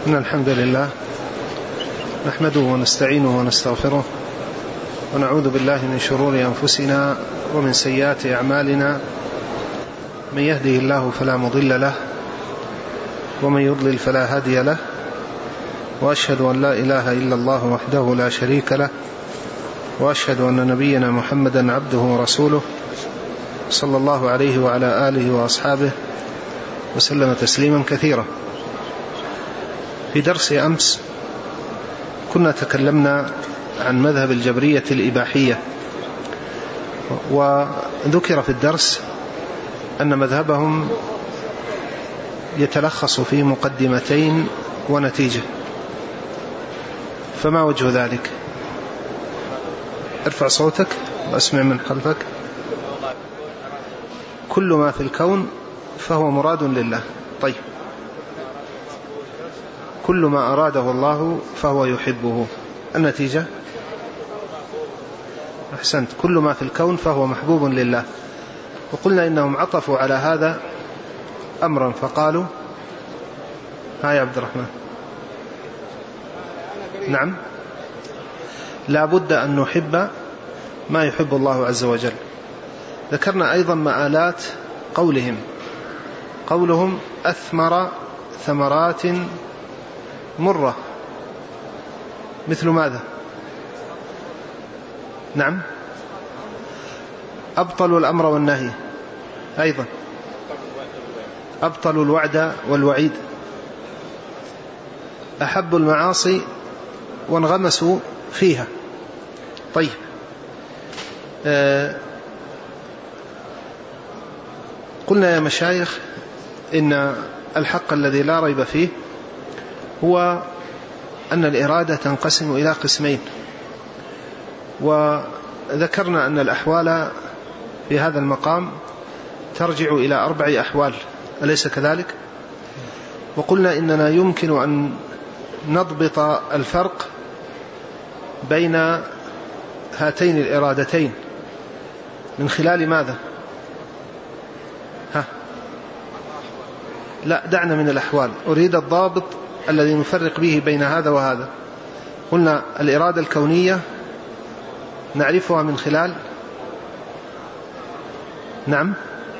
إن الحمد لله نحمده ونستعينه ونستغفره ونعوذ بالله من شرور أنفسنا ومن سيئات أعمالنا. من يهده الله فلا مضل له ومن يضلل فلا هادي له، وأشهد أن لا إله إلا الله وحده لا شريك له، وأشهد أن نبينا محمدا عبده ورسوله صلى الله عليه وعلى آله وأصحابه وسلم تسليما كثيرا. في درس أمس كنا تكلمنا عن مذهب الجبرية الإباحية، وذكر في الدرس أن مذهبهم يتلخص في مقدمتين ونتيجة. فما وجه ذلك؟ ارفع صوتك واسمع من خلفك. كل ما في الكون فهو مراد لله. طيب، كل ما أراده الله فهو يحبه. النتيجة؟ أحسنت، كل ما في الكون فهو محبوب لله. وقلنا إنهم عطفوا على هذا أمرا فقالوا يا عبد الرحمن. نعم، لا بد أن نحب ما يحب الله عز وجل. ذكرنا أيضا مآلات قولهم أثمر ثمرات مرة، مثل ماذا؟ نعم، أبطلوا الأمر والنهي، أيضا أبطلوا الوعد والوعيد، أحبوا المعاصي وانغمسوا فيها. طيب، قلنا يا مشايخ إن الحق الذي لا ريب فيه هو أن الإرادة تنقسم إلى قسمين، وذكرنا أن الأحوال في هذا المقام ترجع إلى 4 أحوال، أليس كذلك؟ وقلنا إننا يمكن أن نضبط الفرق بين هاتين الإرادتين من خلال ماذا؟ لا، دعنا من الأحوال، أريد الضابط الذي نفرق به بين هذا وهذا. قلنا الإرادة الكونية نعرفها من خلال نعم،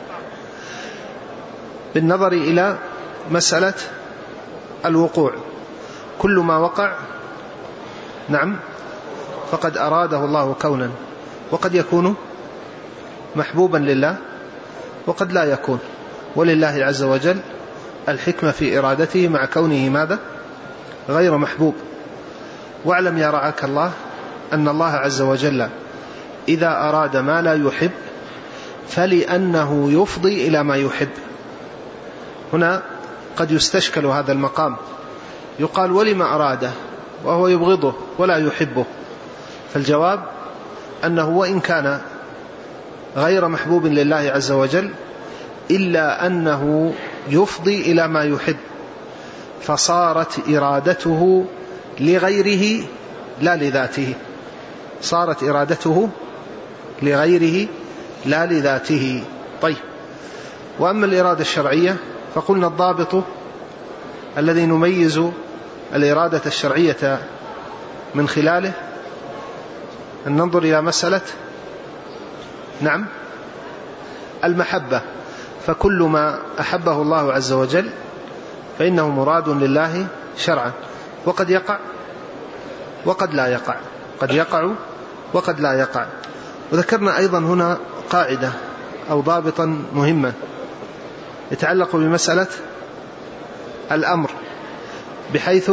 بالنظر إلى مسألة الوقوع. كل ما وقع نعم فقد أراده الله كونا، وقد يكون محبوبا لله وقد لا يكون، ولله عز وجل الحكمة في إرادته مع كونه ماذا؟ غير محبوب. واعلم يا رعاك الله أن الله عز وجل إذا أراد ما لا يحب فلأنه يفضي إلى ما يحب. هنا قد يستشكل هذا المقام، يقال ولما أراده وهو يبغضه ولا يحبه؟ فالجواب أنه وإن كان غير محبوب لله عز وجل إلا أنه يفضي إلى ما يحب، فصارت إرادته لغيره لا لذاته، صارت إرادته لغيره لا لذاته. طيب، وأما الإرادة الشرعية فقلنا الضابط الذي نميز الإرادة الشرعية من خلاله أن ننظر إلى مسألة نعم المحبة. فكل ما أحبه الله عز وجل فإنه مراد لله شرعا، وقد يقع وقد لا يقع، قد يقع وقد لا يقع. وذكرنا أيضا هنا قاعدة أو ضابطا مهما يتعلق بمسألة الأمر، بحيث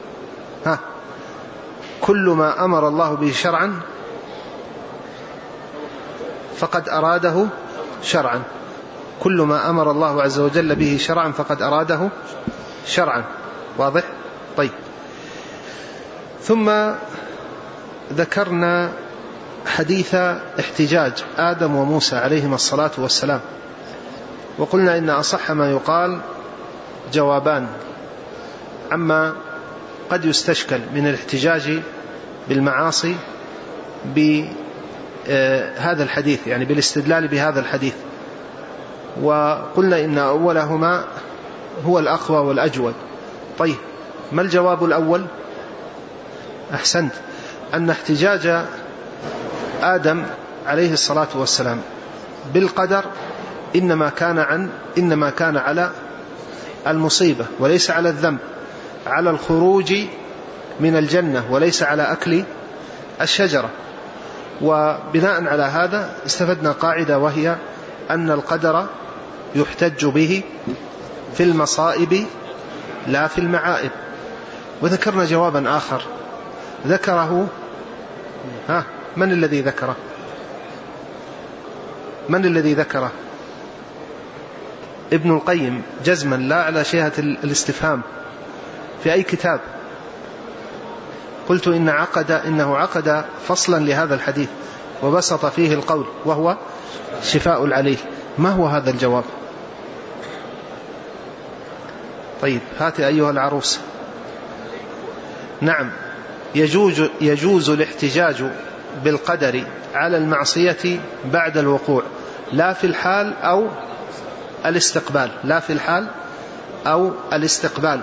كل ما أمر الله به شرعا فقد أراده شرعا، كل ما أمر الله عز وجل به شرعا فقد أراده شرعا. واضح؟ طيب، ثم ذكرنا حديث احتجاج آدم وموسى عليهما الصلاة والسلام، وقلنا إن أصح ما يقال جوابان عما قد يستشكل من الاحتجاج بالمعاصي بهذا الحديث، يعني بالاستدلال بهذا الحديث. وقلنا إن أولهما هو الأقوى والأجود. طيب، ما الجواب الأول؟ أحسنت، أن احتجاج آدم عليه الصلاة والسلام بالقدر إنما كان على المصيبة وليس على الذنب، على الخروج من الجنة وليس على أكل الشجرة. وبناء على هذا استفدنا قاعدة، وهي أن القدر يحتج به في المصائب لا في المعائب. وذكرنا جوابا آخر ذكره من الذي ذكره؟ ابن القيم جزما، لا على شيهة الاستفهام. في أي كتاب؟ قلت إنه عقد فصلا لهذا الحديث وبسط فيه القول، وهو شفاء العليل. ما هو هذا الجواب؟ طيب هات أيها العروس. نعم، يجوز الاحتجاج بالقدر على المعصية بعد الوقوع، لا في الحال أو الاستقبال.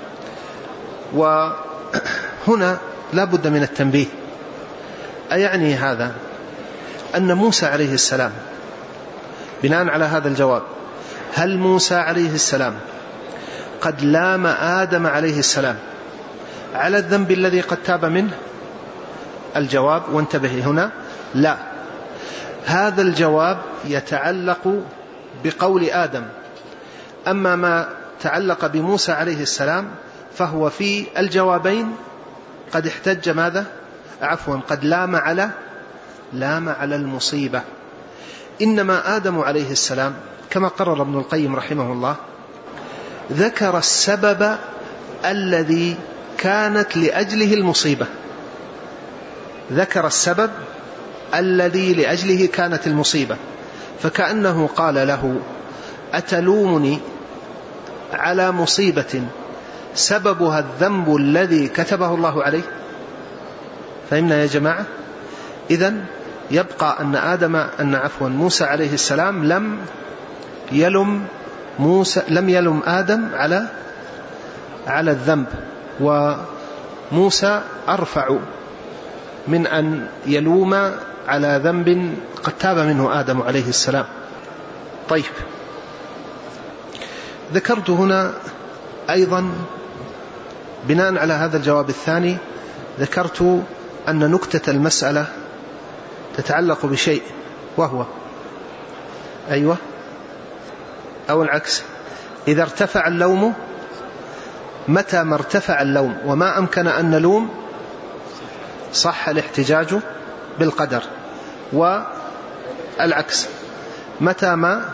وهنا لا بد من التنبيه. أيعني هذا أن موسى عليه السلام، بناء على هذا الجواب، هل موسى عليه السلام قد لام آدم عليه السلام على الذنب الذي قد تاب منه؟ الجواب، وانتبه هنا، لا. هذا الجواب يتعلق بقول آدم. أما ما تعلق بموسى عليه السلام فهو في الجوابين قد احتج قد لام على المصيبة. إنما آدم عليه السلام كما قرر ابن القيم رحمه الله ذكر السبب الذي كانت لأجله المصيبة، ذكر السبب الذي لأجله كانت المصيبة، فكأنه قال له: أتلومني على مصيبة سببها الذنب الذي كتبه الله عليه؟ فهمنا يا جماعة؟ إذن يبقى أن موسى عليه السلام لم يلم آدم على الذنب، وموسى أرفع من أن يلوم على ذنب قد تاب منه آدم عليه السلام. طيب، ذكرت هنا أيضا بناء على هذا الجواب الثاني، ذكرت أن نكتة المسألة تتعلق بشيء، وهو أو العكس، إذا ارتفع اللوم، متى ما ارتفع اللوم وما أمكن أن نلوم صح الاحتجاج بالقدر، والعكس متى ما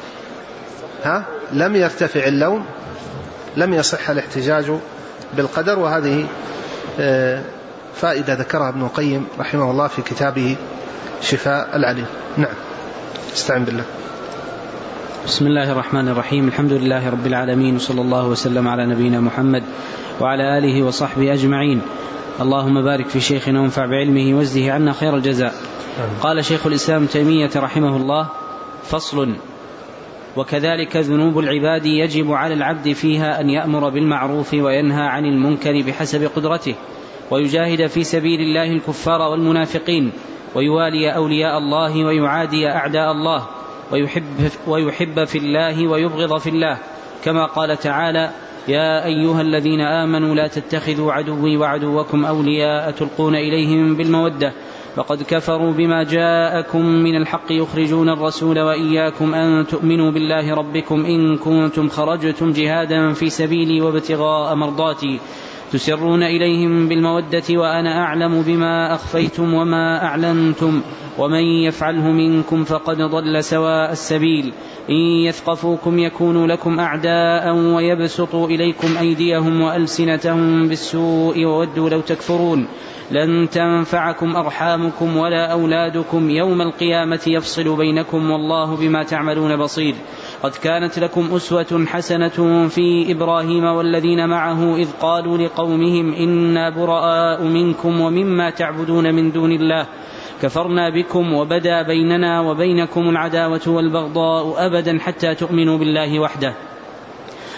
لم يرتفع اللوم لم يصح الاحتجاج بالقدر. وهذه فائدة ذكرها ابن القيم رحمه الله في كتابه شفاء العليل. نعم، استعن بالله. بسم الله الرحمن الرحيم. الحمد لله رب العالمين، وصلى الله وسلم على نبينا محمد وعلى آله وصحبه أجمعين. اللهم بارك في شيخنا وانفع بعلمه وازده عنا خير الجزاء. قال شيخ الإسلام تيمية رحمه الله: فصل: وكذلك ذنوب العباد يجب على العبد فيها أن يأمر بالمعروف وينهى عن المنكر بحسب قدرته، ويجاهد في سبيل الله الكفار والمنافقين، ويوالي أولياء الله ويعادي أعداء الله، ويحب في الله ويبغض في الله، كما قال تعالى: يا أيها الذين آمنوا لا تتخذوا عدوي وعدوكم أولياء تلقون إليهم بالمودة وقد كفروا بما جاءكم من الحق يخرجون الرسول وإياكم أن تؤمنوا بالله ربكم إن كنتم خرجتم جهادا في سبيلي وابتغاء مرضاتي تسرون إليهم بالمودة وأنا أعلم بما أخفيتم وما أعلنتم ومن يفعله منكم فقد ضل سواء السبيل إن يثقفوكم يكونوا لكم أعداء ويبسطوا إليكم أيديهم وألسنتهم بالسوء وودوا لو تكفرون لن تنفعكم أرحامكم ولا أولادكم يوم القيامة يفصل بينكم والله بما تعملون بصير. قد كانت لكم أسوة حسنة في إبراهيم والذين معه إذ قالوا لقومهم إنا براء منكم ومما تعبدون من دون الله كفرنا بكم وبدا بيننا وبينكم العداوة والبغضاء أبدا حتى تؤمنوا بالله وحده.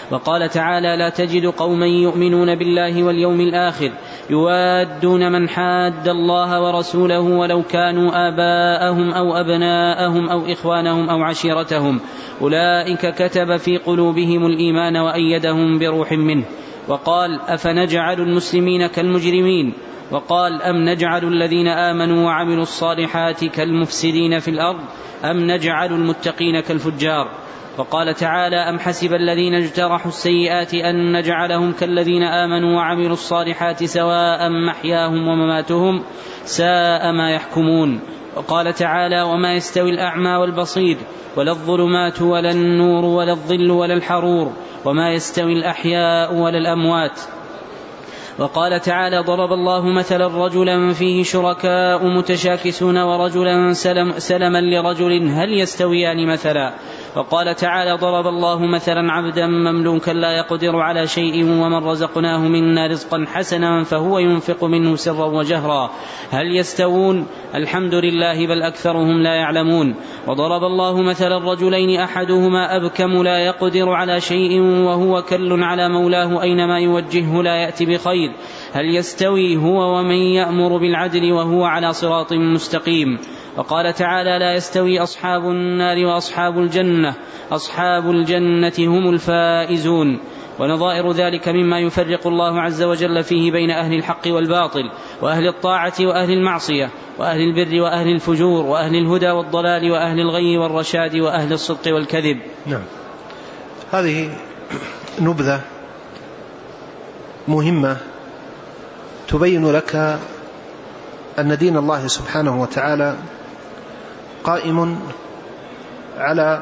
وقال تعالى: لا تجد قوما يؤمنون بالله واليوم الآخر يوادون من حاد الله ورسوله ولو كانوا آباءهم أو أبناءهم أو إخوانهم أو عشيرتهم أولئك كتب في قلوبهم الإيمان وأيدهم بروح منه. وقال: أفنجعل المسلمين كالمجرمين؟ وقال: أم نجعل الذين آمنوا وعملوا الصالحات كالمفسدين في الأرض أم نجعل المتقين كالفجار؟ وقال تعالى: أم حسب الذين اجترحوا السيئات أن نجعلهم كالذين آمنوا وعملوا الصالحات سواء محياهم ومماتهم ساء ما يحكمون. وقال تعالى: وما يستوي الأعمى والبصير ولا الظلمات ولا النور ولا الظل ولا الحرور وما يستوي الأحياء ولا الأموات. وقال تعالى: ضرب الله مثلا رجلا فيه شركاء متشاكسون ورجلا سلما لرجل هل يستويان مثلا. وقال تعالى: ضرب الله مثلا عبدا مملوكا لا يقدر على شيء ومن رزقناه منا رزقا حسنا فهو ينفق منه سرا وجهرا هل يستوون؟ الحمد لله بل أكثرهم لا يعلمون. وضرب الله مثلا رجلين أحدهما أبكم لا يقدر على شيء وهو كل على مولاه أينما يوجهه لا يأتي بخير هل يستوي هو ومن يأمر بالعدل وهو على صراط مستقيم. وقال تعالى: لا يستوي أصحاب النار وأصحاب الجنة أصحاب الجنة هم الفائزون. ونظائر ذلك مما يفرق الله عز وجل فيه بين أهل الحق والباطل وأهل الطاعة وأهل المعصية وأهل البر وأهل الفجور وأهل الهدى والضلال وأهل الغي والرشاد وأهل الصدق والكذب. نعم، هذه نبذة مهمة تبين لك أن دين الله سبحانه وتعالى قائم على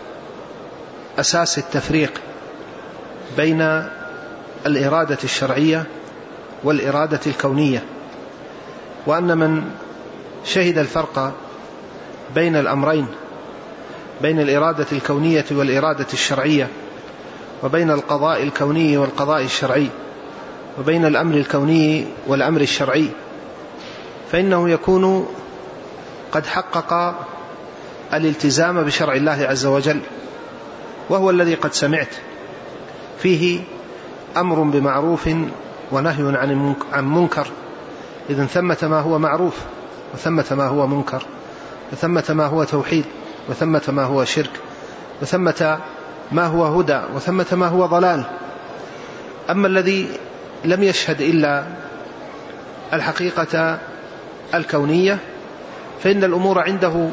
أساس التفريق بين الإرادة الشرعية والإرادة الكونية، وأن من شهد الفرق بين الأمرين بين الإرادة الكونية والإرادة الشرعية وبين القضاء الكوني والقضاء الشرعي وبين الأمر الكوني والأمر الشرعي فإنه يكون قد حقق الالتزام بشرع الله عز وجل، وهو الذي قد سمعت فيه أمر بمعروف ونهي عن منكر، إذن ثمة ما هو معروف وثمة ما هو منكر وثمة ما هو توحيد وثمة ما هو شرك وثمة ما هو هدى وثمة ما هو ضلال. أما الذي لم يشهد إلا الحقيقة الكونية فإن الأمور عنده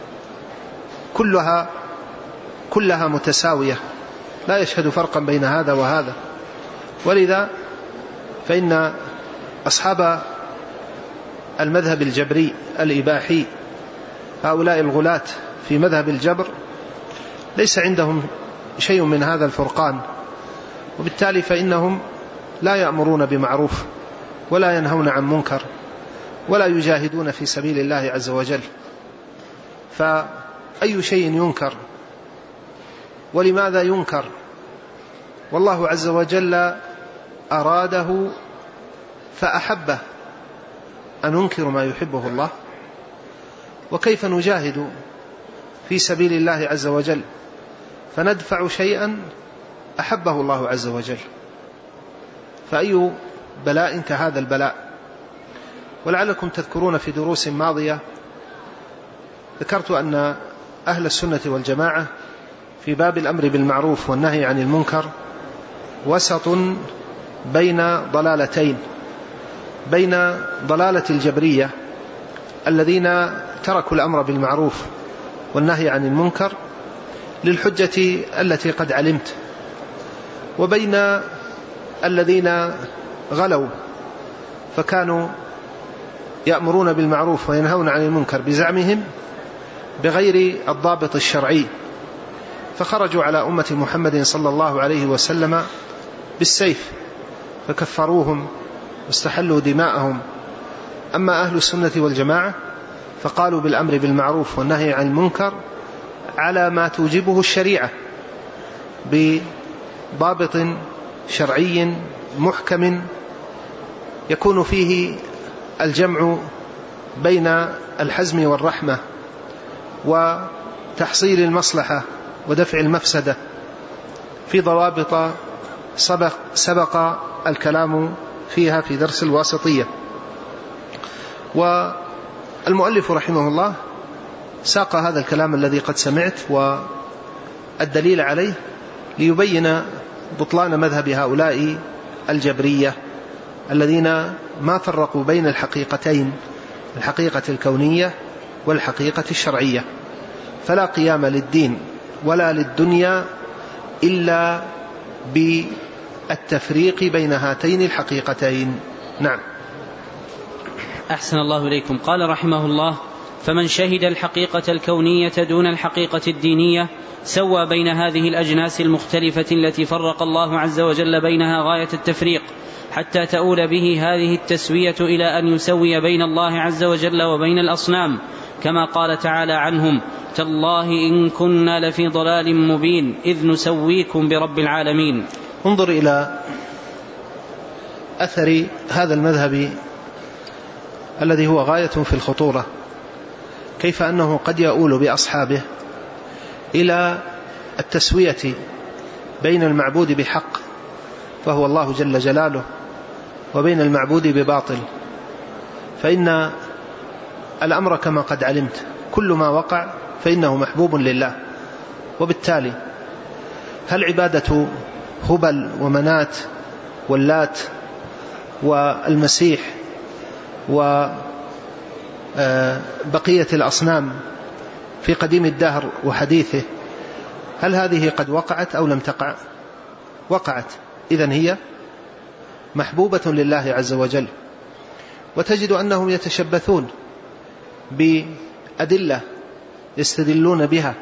كلها متساوية، لا يشهد فرقا بين هذا وهذا. ولذا فإن أصحاب المذهب الجبري الإباحي هؤلاء الغلاة في مذهب الجبر ليس عندهم شيء من هذا الفرقان، وبالتالي فإنهم لا يأمرون بمعروف ولا ينهون عن منكر ولا يجاهدون في سبيل الله عز وجل. فأي شيء ينكر ولماذا ينكر؟ والله عز وجل أراده فأحبه أن ننكر ما يحبه الله، وكيف نجاهد في سبيل الله عز وجل فندفع شيئا أحبه الله عز وجل؟ فأي بلاء كهذا البلاء. ولعلكم تذكرون في دروس ماضية ذكرت أن أهل السنة والجماعة في باب الأمر بالمعروف والنهي عن المنكر وسط بين ضلالتين، بين ضلالة الجبرية الذين تركوا الأمر بالمعروف والنهي عن المنكر للحجة التي قد علمت، وبين الذين غلوا فكانوا يأمرون بالمعروف وينهون عن المنكر بزعمهم بغير الضابط الشرعي، فخرجوا على أمة محمد صلى الله عليه وسلم بالسيف فكفروهم واستحلوا دماءهم. أما أهل السنة والجماعة فقالوا بالأمر بالمعروف والنهي عن المنكر على ما توجبه الشريعة بضابط شرعي محكم يكون فيه الجمع بين الحزم والرحمة وتحصيل المصلحة ودفع المفسدة. في ضوابط سبق الكلام فيها في درس الواسطية. والمؤلف رحمه الله ساق هذا الكلام الذي قد سمعت والدليل عليه ليبين بطلان مذهب هؤلاء الجبرية الذين ما فرقوا بين الحقيقتين، الحقيقة الكونية والحقيقة الشرعية، فلا قيام للدين ولا للدنيا إلا بالتفريق بين هاتين الحقيقتين. نعم. أحسن الله إليكم. قال رحمه الله: فمن شهد الحقيقة الكونية دون الحقيقة الدينية سوى بين هذه الأجناس المختلفة التي فرق الله عز وجل بينها غاية التفريق، حتى تؤول به هذه التسوية إلى أن يسوي بين الله عز وجل وبين الأصنام، كما قال تعالى عنهم: تالله إن كنا لفي ضلال مبين إذ نسويكم برب العالمين. انظر إلى أثر هذا المذهب الذي هو غاية في الخطورة، كيف أنه قد يؤول بأصحابه إلى التسوية بين المعبود بحق فهو الله جل جلاله وبين المعبود بباطل. فإن الأمر كما قد علمت كل ما وقع فإنه محبوب لله، وبالتالي هل عبادة هبل ومنات واللات والمسيح وبقية الأصنام في قديم الدهر وحديثه هل هذه قد وقعت أو لم تقع؟ وقعت، إذن هي محبوبة لله عز وجل. وتجد أنهم يتشبثون بأدلة يستدلون بها،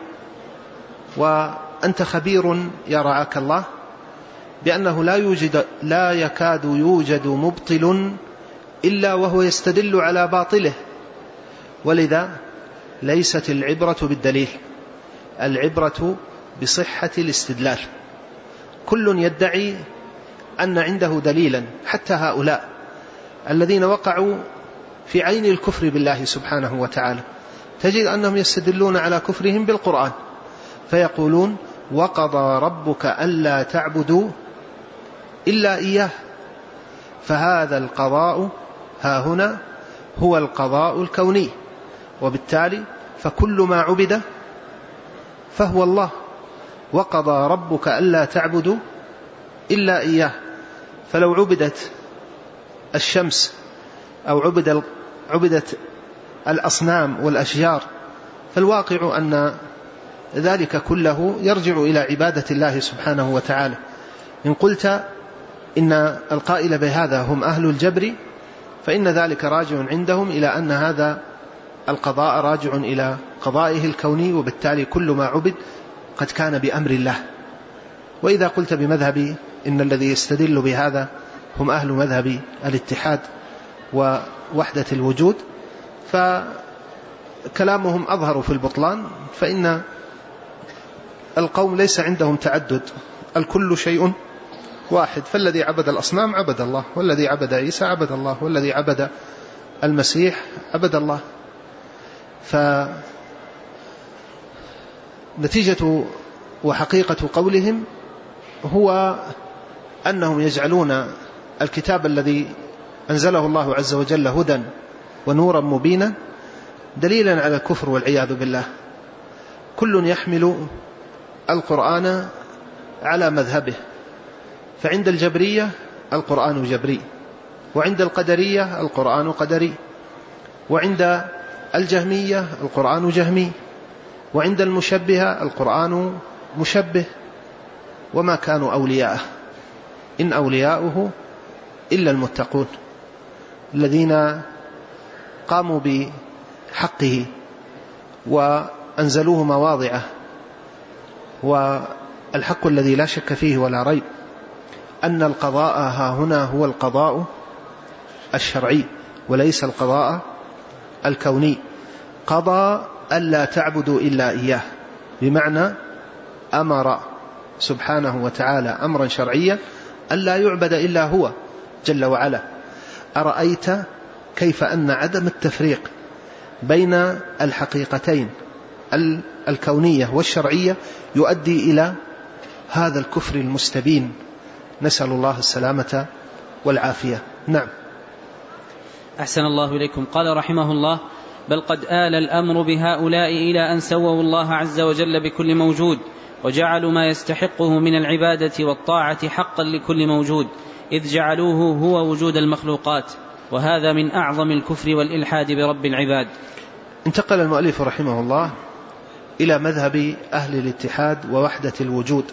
وأنت خبير يا رعاك الله بأنه لا يكاد يوجد مبطل إلا وهو يستدل على باطله. ولذا ليست العبرة بالدليل، العبرة بصحة الاستدلال. كل يدعي أن عنده دليلا، حتى هؤلاء الذين وقعوا في عين الكفر بالله سبحانه وتعالى تجد أنهم يستدلون على كفرهم بالقرآن، فيقولون: وقضى ربك ألا تعبدوا إلا إياه. فهذا القضاء ها هنا هو القضاء الكوني، وبالتالي فكل ما عبد فهو الله. وقضى ربك ألا تعبدوا إلا إياه. فلو عبدت الشمس أو عبدت الأصنام والأشجار فالواقع أن ذلك كله يرجع إلى عبادة الله سبحانه وتعالى. إن قلت إن القائل بهذا هم أهل الجبر فإن ذلك راجع عندهم إلى أن هذا القضاء راجع إلى قضائه الكوني، وبالتالي كل ما عبد قد كان بأمر الله. وإذا قلت بمذهب إن الذي يستدل بهذا هم أهل مذهب الاتحاد ووحدة الوجود فكلامهم أظهر في البطلان، فإن القوم ليس عندهم تعدد، الكل شيء واحد. فالذي عبد الأصنام عبد الله، والذي عبد عيسى عبد الله، والذي عبد المسيح عبد الله. فنتيجة وحقيقة قولهم هو أنهم يجعلون الكتاب الذي أنزله الله عز وجل هدى ونورا مبينا دليلا على الكفر والعياذ بالله. كل يحمل القرآن على مذهبه، فعند الجبرية القرآن جبري، وعند القدرية القرآن قدري، وعند الجهمية القرآن جهمي، وعند المشبهة القرآن مشبه. وما كانوا أولياءه إن أولياؤه إلا المتقون الذين قاموا بحقه وأنزلوه مواضعه. والحق الذي لا شك فيه ولا ريب أن القضاء ها هنا هو القضاء الشرعي وليس القضاء الكوني. قضى ألا تعبدوا إلا إياه، بمعنى أمر سبحانه وتعالى أمرا شرعيا ألا يعبد إلا هو جل وعلا. أرأيت كيف أن عدم التفريق بين الحقيقتين الكونية والشرعية يؤدي إلى هذا الكفر المستبين، نسأل الله السلامة والعافية. نعم. أحسن الله إليكم. قال رحمه الله: بل قد آل الأمر بهؤلاء إلى أن سووا الله عز وجل بكل موجود، وجعلوا ما يستحقه من العبادة والطاعة حقا لكل موجود، إذ جعلوه هو وجود المخلوقات، وهذا من أعظم الكفر والإلحاد برب العباد. انتقل المؤلف رحمه الله إلى مذهب أهل الاتحاد ووحدة الوجود،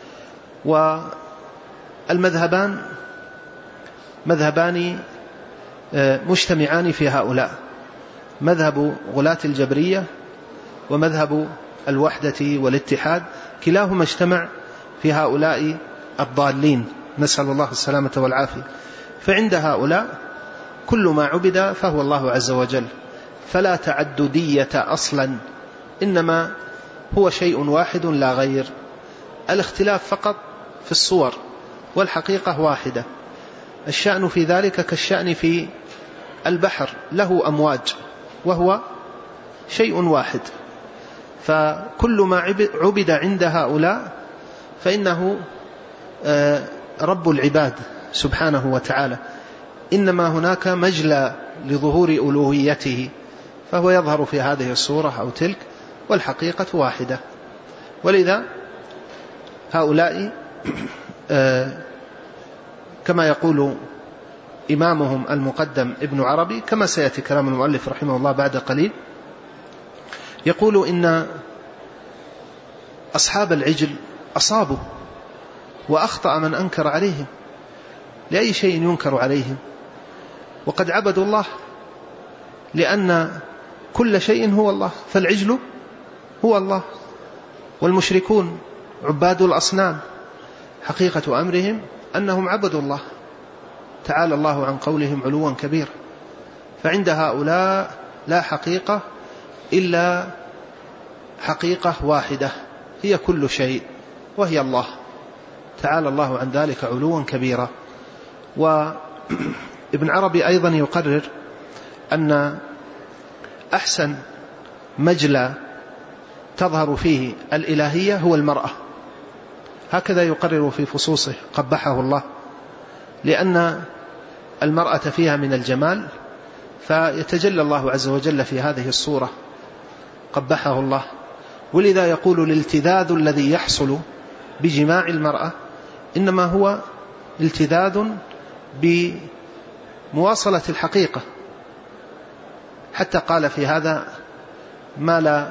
والمذهبان مذهبان مجتمعان في هؤلاء، مذهب غلاة الجبرية ومذهب الوحدة والاتحاد، كلاهما اجتمع في هؤلاء الضالين، نسأل الله السلامة والعافية. فعند هؤلاء كل ما عبد فهو الله عز وجل، فلا تعددية أصلا، إنما هو شيء واحد لا غير، الاختلاف فقط في الصور، والحقيقة واحدة. الشأن في ذلك كالشأن في البحر، له أمواج وهو شيء واحد. فكل ما عبد عند هؤلاء فإنه رب العباد سبحانه وتعالى، إنما هناك مجلى لظهور ألوهيته، فهو يظهر في هذه الصورة أو تلك، والحقيقة واحدة. ولذا هؤلاء كما يقول إمامهم المقدم ابن عربي، كما سيأتي كلام المؤلف رحمه الله بعد قليل، يقول إن أصحاب العجل أصابوا وأخطأ من أنكر عليهم. لأي شيء ينكر عليهم؟ وقد عبدوا الله، لأن كل شيء هو الله، فالعجل هو الله، والمشركون عباد الأصنام، حقيقة أمرهم أنهم عبدوا الله، تعالى الله عن قولهم علوا كبيرا. فعند هؤلاء لا حقيقة إلا حقيقة واحدة هي كل شيء، وهي الله، تعالى الله عن ذلك علوا كبيرا. وابن عربي أيضا يقرر أن أحسن مجلى تظهر فيه الإلهية هو المرأة، هكذا يقرر في فصوصه قبحه الله، لأن المرأة فيها من الجمال، فيتجلى الله عز وجل في هذه الصورة قبحه الله. ولذا يقول الالتذاذ الذي يحصل بجماع المرأة إنما هو التذاذ بمواصلة الحقيقة، حتى قال في هذا ما لا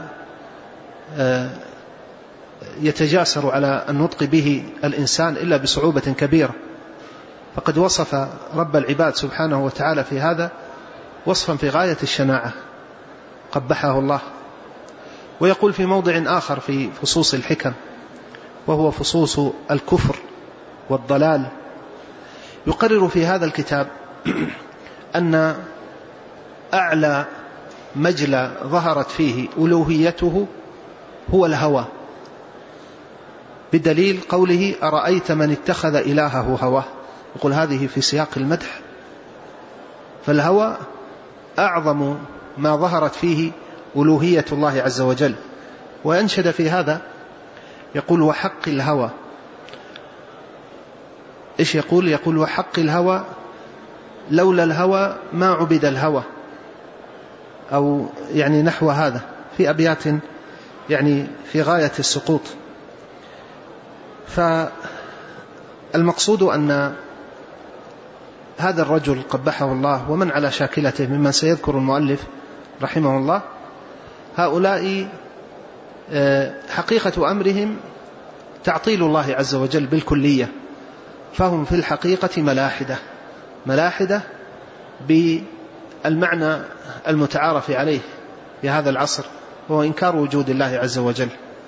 يتجاسر على النطق به الإنسان إلا بصعوبة كبيرة، فقد وصف رب العباد سبحانه وتعالى في هذا وصفا في غاية الشناعة قبحه الله. ويقول في موضع آخر في فصوص الحكم، وهو فصوص الكفر والضلال، يقرر في هذا الكتاب أن أعلى مجلى ظهرت فيه ألوهيته هو الهوى، بدليل قوله أرأيت من اتخذ إلهه هواه، يقول هذه في سياق المدح. فالهوى أعظم ما ظهرت فيه ألوهية الله عز وجل. وينشد في هذا يقول وحق الهوى، إيش يقول؟ يقول وحق الهوى لولا الهوى ما عبد الهوى، أو يعني نحو هذا، في أبيات يعني في غاية السقوط. فالمقصود أن هذا الرجل قبحه الله ومن على شاكلته ممن سيذكر المؤلف رحمه الله، هؤلاء حقيقة أمرهم تعطيل الله عز وجل بالكلية، فهم في الحقيقة ملاحدة بالمعنى المتعارف عليه في هذا العصر، وهو إنكار وجود الله عز وجل.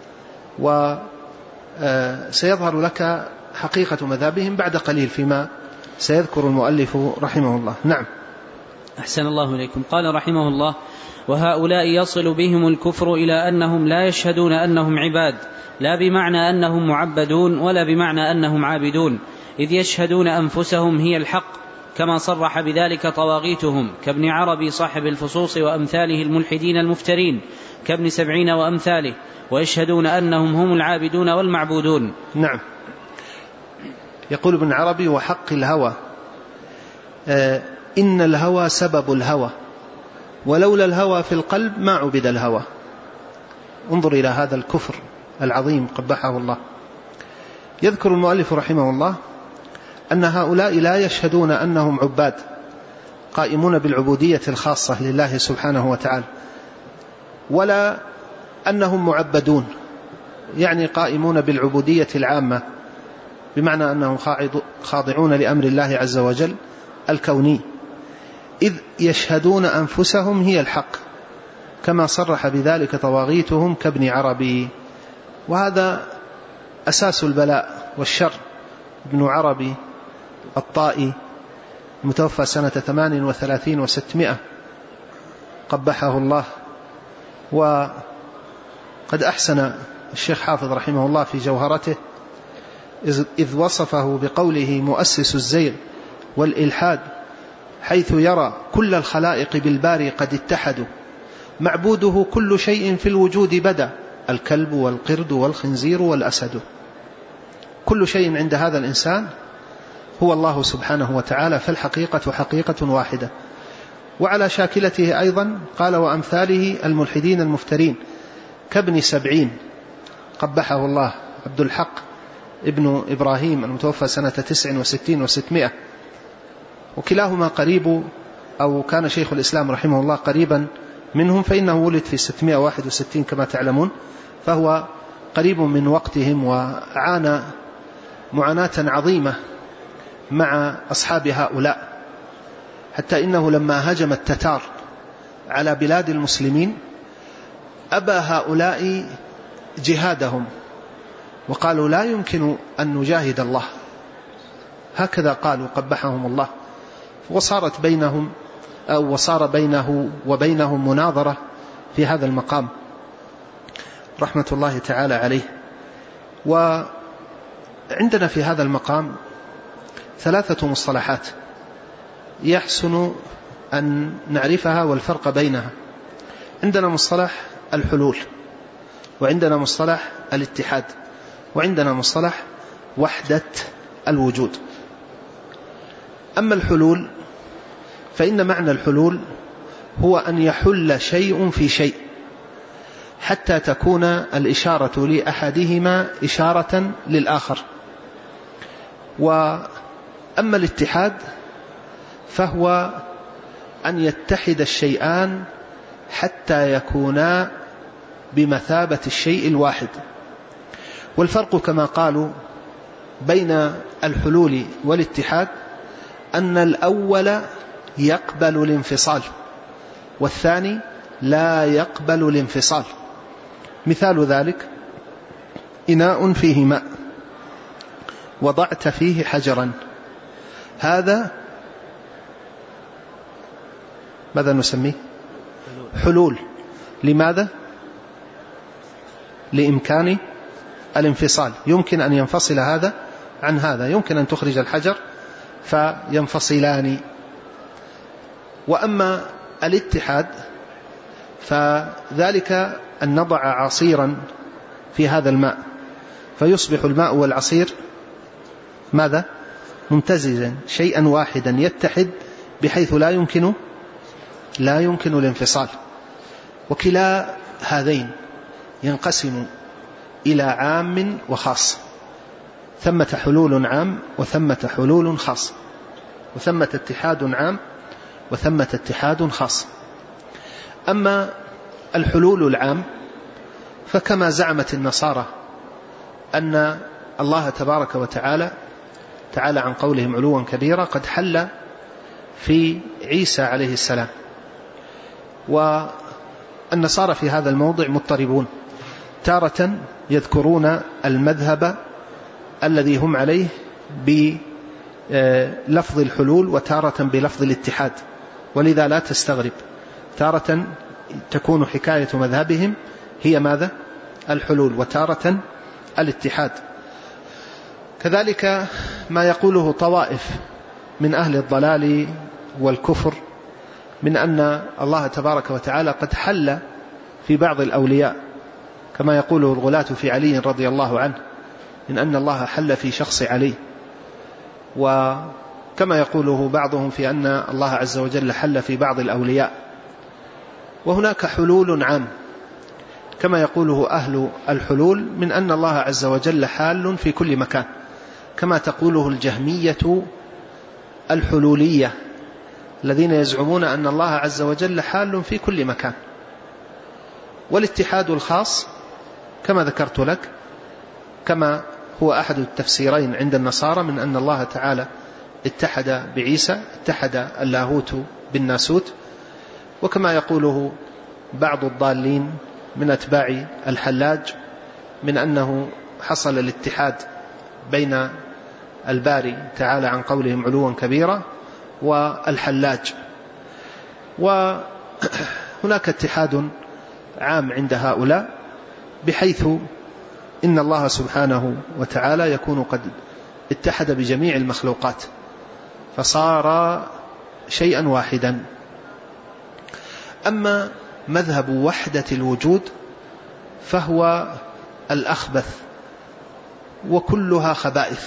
وسيظهر لك حقيقة مذهبهم بعد قليل فيما سيذكر المؤلف رحمه الله. نعم. أحسن الله إليكم. قال رحمه الله وهؤلاء يصل بهم الكفر إلى أنهم لا يشهدون أنهم عباد، لا بمعنى أنهم معبدون ولا بمعنى أنهم عابدون، إذ يشهدون أنفسهم هي الحق، كما صرح بذلك طواغيتهم كابن عربي صاحب الفصوص وأمثاله الملحدين المفترين كابن سبعين وأمثاله، ويشهدون أنهم هم العابدون والمعبودون. نعم. يقول ابن عربي: وحق الهوى إن الهوى سبب الهوى، ولولا الهوى في القلب ما عبد الهوى. انظر إلى هذا الكفر العظيم قبحه الله. يذكر المؤلف رحمه الله أن هؤلاء لا يشهدون أنهم عباد قائمون بالعبودية الخاصة لله سبحانه وتعالى، ولا أنهم معبدون يعني قائمون بالعبودية العامة، بمعنى أنهم خاضعون لأمر الله عز وجل الكوني، إذ يشهدون أنفسهم هي الحق، كما صرح بذلك طواغيتهم كابن عربي. وهذا أساس البلاء والشر. ابن عربي الطائي متوفى سنة 38 و600 قبحه الله. وقد أحسن الشيخ حافظ رحمه الله في جوهرته إذ وصفه بقوله: مؤسس الزيغ والإلحاد، حيث يرى كل الخلائق بالباري قد اتحدوا، معبوده كل شيء في الوجود بدا، الكلب والقرد والخنزير والأسد. كل شيء عند هذا الإنسان هو الله سبحانه وتعالى، فالحقيقة حقيقة واحدة. وعلى شاكلته أيضا قال: وأمثاله الملحدين المفترين كابن سبعين قبحه الله، عبد الحق ابن إبراهيم المتوفى سنة 69 و600. وكلاهما قريب، أو كان شيخ الإسلام رحمه الله قريبا منهم، فإنه ولد في 661 كما تعلمون، فهو قريب من وقتهم، وعانى معاناة عظيمة مع أصحاب هؤلاء، حتى إنه لما هجم التتار على بلاد المسلمين أبى هؤلاء جهادهم، وقالوا: لا يمكن أن نجاهد الله، هكذا قالوا قبحهم الله. وصارت بينهم أو وصار بينه وبينهم مناظرة في هذا المقام رحمة الله تعالى عليه. وعندنا في هذا المقام 3 مصطلحات يحسن أن نعرفها والفرق بينها. عندنا مصطلح الحلول، وعندنا مصطلح الاتحاد، وعندنا مصطلح وحدة الوجود. أما الحلول فإن معنى الحلول هو أن يحل شيء في شيء حتى تكون الإشارة لأحدهما إشارة للآخر. وأما الاتحاد فهو أن يتحد الشيئان حتى يكونا بمثابة الشيء الواحد. والفرق كما قالوا بين الحلول والاتحاد أن الأول يقبل الانفصال والثاني لا يقبل الانفصال. مثال ذلك: إناء فيه ماء وضعت فيه حجرا، هذا ماذا نسميه؟ حلول. لماذا؟ لإمكان الانفصال، يمكن أن ينفصل هذا عن هذا، يمكن أن تخرج الحجر فينفصلان. وأما الاتحاد فذلك أن نضع عصيرا في هذا الماء فيصبح الماء والعصير ماذا؟ ممتزجا، شيئا واحدا يتحد بحيث لا يمكن الانفصال. وكلا هذين ينقسم إلى عام وخاص، ثمة حلول عام وثمة حلول خاص، وثمة اتحاد عام وثمة اتحاد خاص. أما الحلول العام فكما زعمت النصارى أن الله تبارك وتعالى تعالى عن قولهم علوا كبيرا قد حل في عيسى عليه السلام. والنصارى في هذا الموضع مضطربون، تارة يذكرون المذهب الذي هم عليه بلفظ الحلول وتارة بلفظ الاتحاد، ولذا لا تستغرب، تارة تكون حكاية مذهبهم هي ماذا؟ الحلول، وتارة الاتحاد. كذلك ما يقوله طوائف من أهل الضلال والكفر من أن الله تبارك وتعالى قد حل في بعض الأولياء، كما يقوله الغلاة في علي رضي الله عنه، من أن الله حل في شخص علي. وكما يقوله بعضهم في أن الله عز وجل حل في بعض الأولياء. وهناك حلول عام كما يقوله أهل الحلول من أن الله عز وجل حال في كل مكان، كما تقوله الجهمية الحلولية الذين يزعمون أن الله عز وجل حال في كل مكان. والاتحاد الخاص كما ذكرت لك، كما هو أحد التفسيرين عند النصارى من أن الله تعالى اتحد بعيسى، اتحد اللاهوت بالناسوت، وكما يقوله بعض الضالين من أتباع الحلاج من أنه حصل الاتحاد بين الباري تعالى عن قولهم علوا كبيرا والحلاج. وهناك اتحاد عام عند هؤلاء بحيث إن الله سبحانه وتعالى يكون قد اتحد بجميع المخلوقات فصار شيئا واحدا. أما مذهب وحدة الوجود فهو الأخبث وكلها خبائث،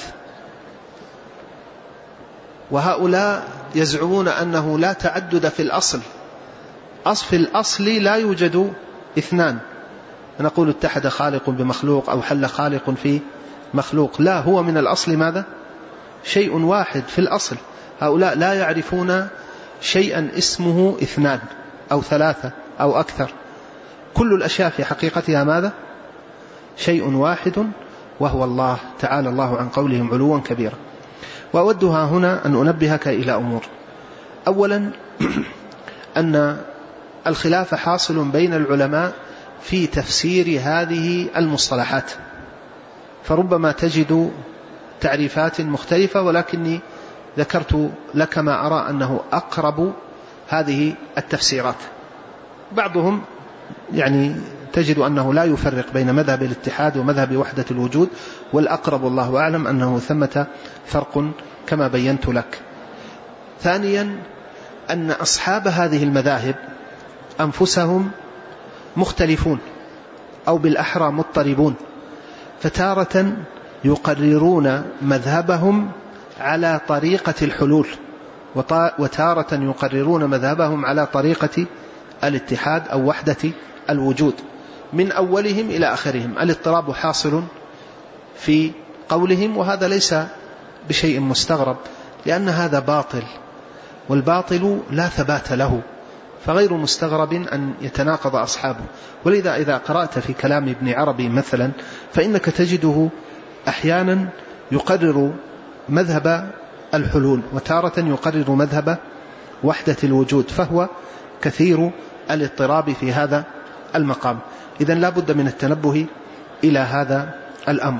وهؤلاء يزعمون أنه لا تعدد في الأصل، في الأصل لا يوجد اثنان، نقول اتحد خالق بمخلوق أو حل خالق في مخلوق، لا، هو من الأصل ماذا؟ شيء واحد في الأصل. هؤلاء لا يعرفون شيئا اسمه اثنان أو ثلاثة أو أكثر، كل الأشياء في حقيقتها ماذا؟ شيء واحد وهو الله تعالى الله عن قولهم علوا كبيرا. وأودها هنا أن أنبهك إلى أمور. أولا أن الخلاف حاصل بين العلماء في تفسير هذه المصطلحات، فربما تجد تعريفات مختلفة، ولكني ذكرت لك ما أرى أنه أقرب هذه التفسيرات. بعضهم يعني تجد أنه لا يفرق بين مذهب الاتحاد ومذهب وحدة الوجود، والأقرب الله أعلم أنه ثمة فرق كما بينت لك. ثانيا أن أصحاب هذه المذاهب أنفسهم مختلفون أو بالأحرى مضطربون، فتارة يقررون مذهبهم على طريقة الحلول، وتارة يقررون مذهبهم على طريقة الاتحاد أو وحدة الوجود، من أولهم إلى آخرهم. الاضطراب حاصل في قولهم، وهذا ليس بشيء مستغرب، لأن هذا باطل، والباطل لا ثبات له، فغير مستغرب أن يتناقض أصحابه. ولذا إذا قرأت في كلام ابن عربي مثلا فإنك تجده أحيانا يقرر مذهب الحلول، وتارة يقرر مذهب وحدة الوجود، فهو كثير الاضطراب في هذا المقام. إذن لا بد من التنبه إلى هذا الأمر.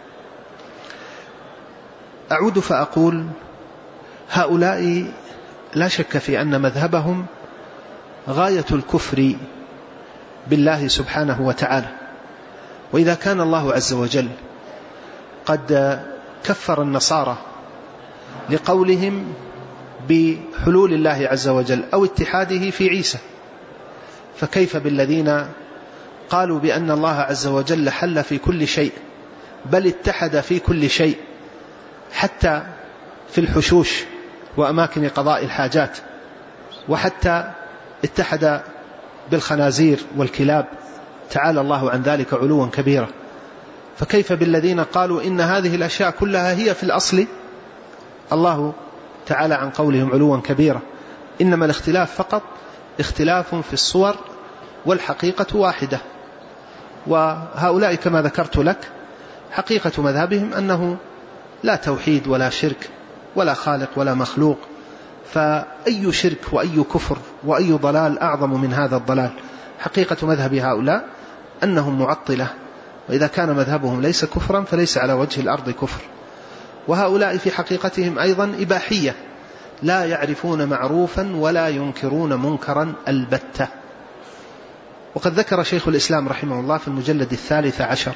أعود فأقول هؤلاء لا شك في أن مذهبهم غاية الكفر بالله سبحانه وتعالى. وإذا كان الله عز وجل قد كفر النصارى لقولهم بحلول الله عز وجل أو اتحاده في عيسى، فكيف بالذين قالوا بأن الله عز وجل حل في كل شيء، بل اتحد في كل شيء حتى في الحشوش وأماكن قضاء الحاجات، وحتى اتحد بالخنازير والكلاب، تعالى الله عن ذلك علوا كبيرا. فكيف بالذين قالوا إن هذه الأشياء كلها هي في الأصل الله تعالى عن قولهم علوا كبيرا، إنما الاختلاف فقط اختلاف في الصور والحقيقة واحدة. وهؤلاء كما ذكرت لك حقيقة مذهبهم أنه لا توحيد ولا شرك ولا خالق ولا مخلوق، فأي شرك وأي كفر وأي ضلال أعظم من هذا الضلال؟ حقيقة مذهب هؤلاء أنهم معطلة، وإذا كان مذهبهم ليس كفرا فليس على وجه الأرض كفر. وهؤلاء في حقيقتهم أيضا إباحية، لا يعرفون معروفا ولا ينكرون منكرا البتة. وقد ذكر شيخ الإسلام رحمه الله في المجلد 13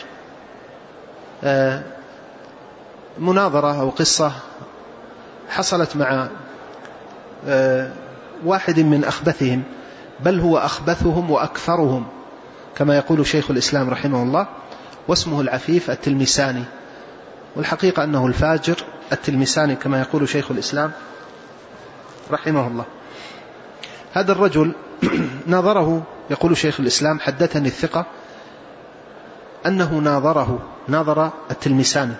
مناظرة أو قصة حصلت مع واحد من أخبثهم، بل هو أخبثهم وأكثرهم كما يقول شيخ الإسلام رحمه الله، واسمه العفيف التلمساني، والحقيقة أنه الفاجر التلمساني كما يقول شيخ الإسلام رحمه الله. هذا الرجل ناظره، يقول شيخ الإسلام: حدثني الثقة أنه ناظر التلمساني،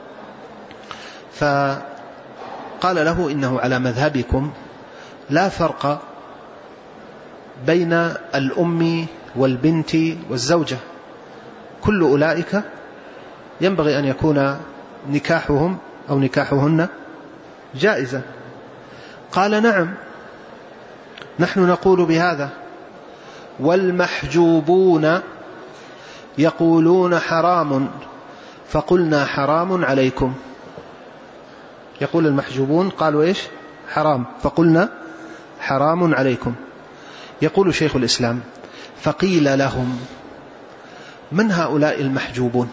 فقال له: إنه على مذهبكم لا فرق بين الأم والبنت والزوجة، كل أولئك ينبغي أن يكون نكاحهم أو نكاحهن جائزا. قال: نعم، نحن نقول بهذا، والمحجوبون يقولون حرام فقلنا حرام عليكم. يقول المحجوبون قالوا إيش؟ حرام، فقلنا حرام عليكم. يقول شيخ الإسلام: فقيل لهم: من هؤلاء المحجوبون؟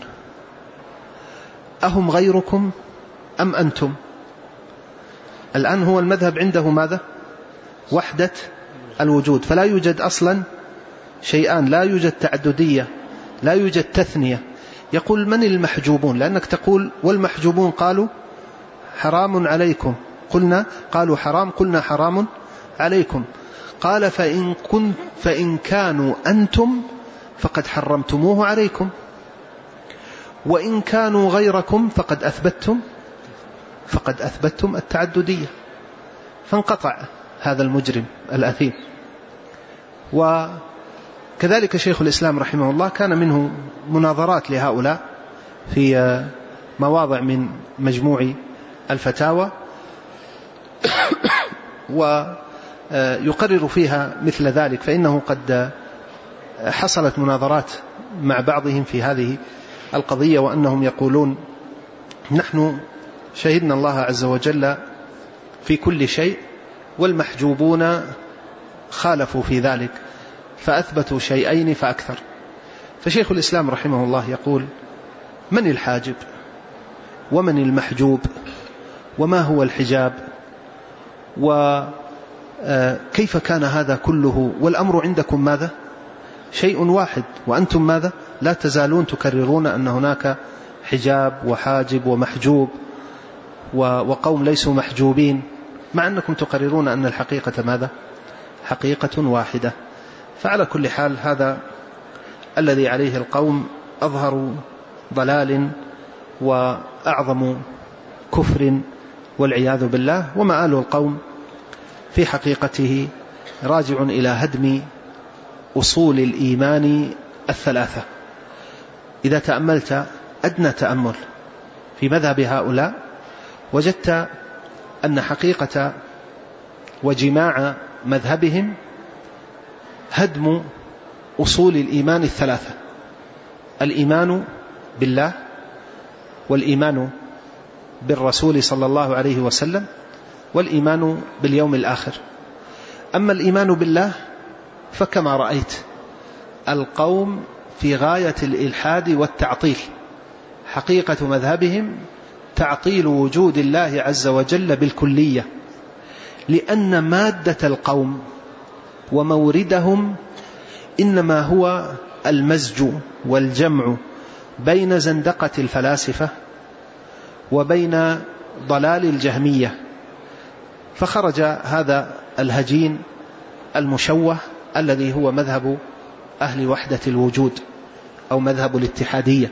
أهم غيركم أم أنتم؟ الآن هو المذهب عنده ماذا؟ وحدة الوجود، فلا يوجد أصلا شيئان، لا يوجد تعددية، لا يوجد تثنية. يقول: من المحجوبون؟ لأنك تقول والمحجوبون قالوا حرام عليكم، قالوا حرام، قلنا حرام عليكم. قال: فإن كانوا أنتم فقد حرمتموه عليكم، وإن كانوا غيركم فقد أثبتتم التعددية. فانقطع هذا المجرم الأثيم. وكذلك شيخ الإسلام رحمه الله كان منه مناظرات لهؤلاء في مواضع من مجموع الفتاوى، ويقرر فيها مثل ذلك، فإنه قد حصلت مناظرات مع بعضهم في هذه القضية، وأنهم يقولون: نحن شهدنا الله عز وجل في كل شيء، والمحجوبون خالفوا في ذلك فأثبتوا شيئين فأكثر. فشيخ الإسلام رحمه الله يقول: من الحاجب ومن المحجوب وما هو الحجاب وكيف كان هذا كله، والأمر عندكم ماذا؟ شيء واحد، وأنتم ماذا؟ لا تزالون تكررون أن هناك حجاب وحاجب ومحجوب وقوم ليسوا محجوبين، مع أنكم تقررون أن الحقيقة ماذا؟ حقيقة واحدة. فعلى كل حال هذا الذي عليه القوم أظهر ضلال وأعظم كفر والعياذ بالله، ومآل القوم في حقيقته راجع إلى هدم أصول الإيمان الثلاثة. إذا تأملت أدنى تأمل في مذهب هؤلاء وجدت أن حقيقة وجماع مذهبهم هدم أصول الإيمان الثلاثة: الإيمان بالله، والإيمان بالرسول صلى الله عليه وسلم، والإيمان باليوم الآخر. أما الإيمان بالله فكما رأيت القوم في غاية الإلحاد والتعطيل، حقيقة مذهبهم تعطيل وجود الله عز وجل بالكلية، لأن مادة القوم وموردهم إنما هو المزج والجمع بين زندقة الفلاسفة وبين ضلال الجهمية، فخرج هذا الهجين المشوه الذي هو مذهب أهل وحدة الوجود أو مذهب الاتحادية.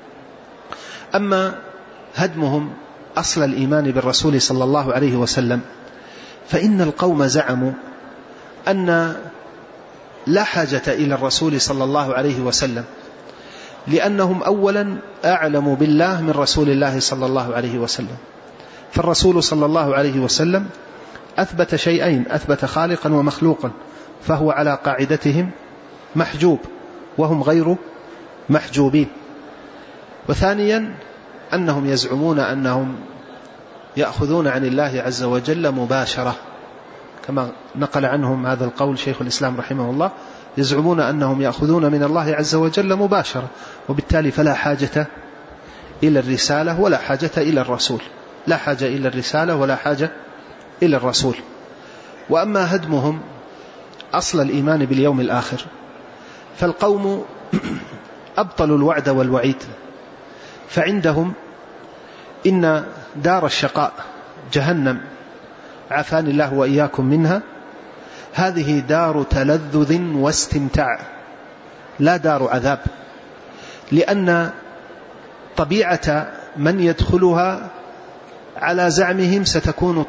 أما هدمهم أصل الإيمان بالرسول صلى الله عليه وسلم، فإن القوم زعموا أن لا حاجة إلى الرسول صلى الله عليه وسلم، لأنهم أولا أعلم بالله من رسول الله صلى الله عليه وسلم. فالرسول صلى الله عليه وسلم أثبت شيئين: أثبت خالقا ومخلوقا، فهو على قاعدتهم محجوب وهم غير محجوبين. وثانيا أنهم يزعمون أنهم يأخذون عن الله عز وجل مباشرة، كما نقل عنهم هذا القول شيخ الإسلام رحمه الله، يزعمون أنهم يأخذون من الله عز وجل مباشرة، وبالتالي فلا حاجة إلى الرسالة ولا حاجة إلى الرسول، لا حاجة إلى الرسالة ولا حاجة إلى الرسول. وأما هدمهم أصل الإيمان باليوم الآخر، فالقوم أبطلوا الوعد والوعيد، فعندهم إن دار الشقاء جهنم عافاني الله وإياكم منها، هذه دار تلذذ واستمتاع لا دار عذاب، لأن طبيعة من يدخلها على زعمهم ستكون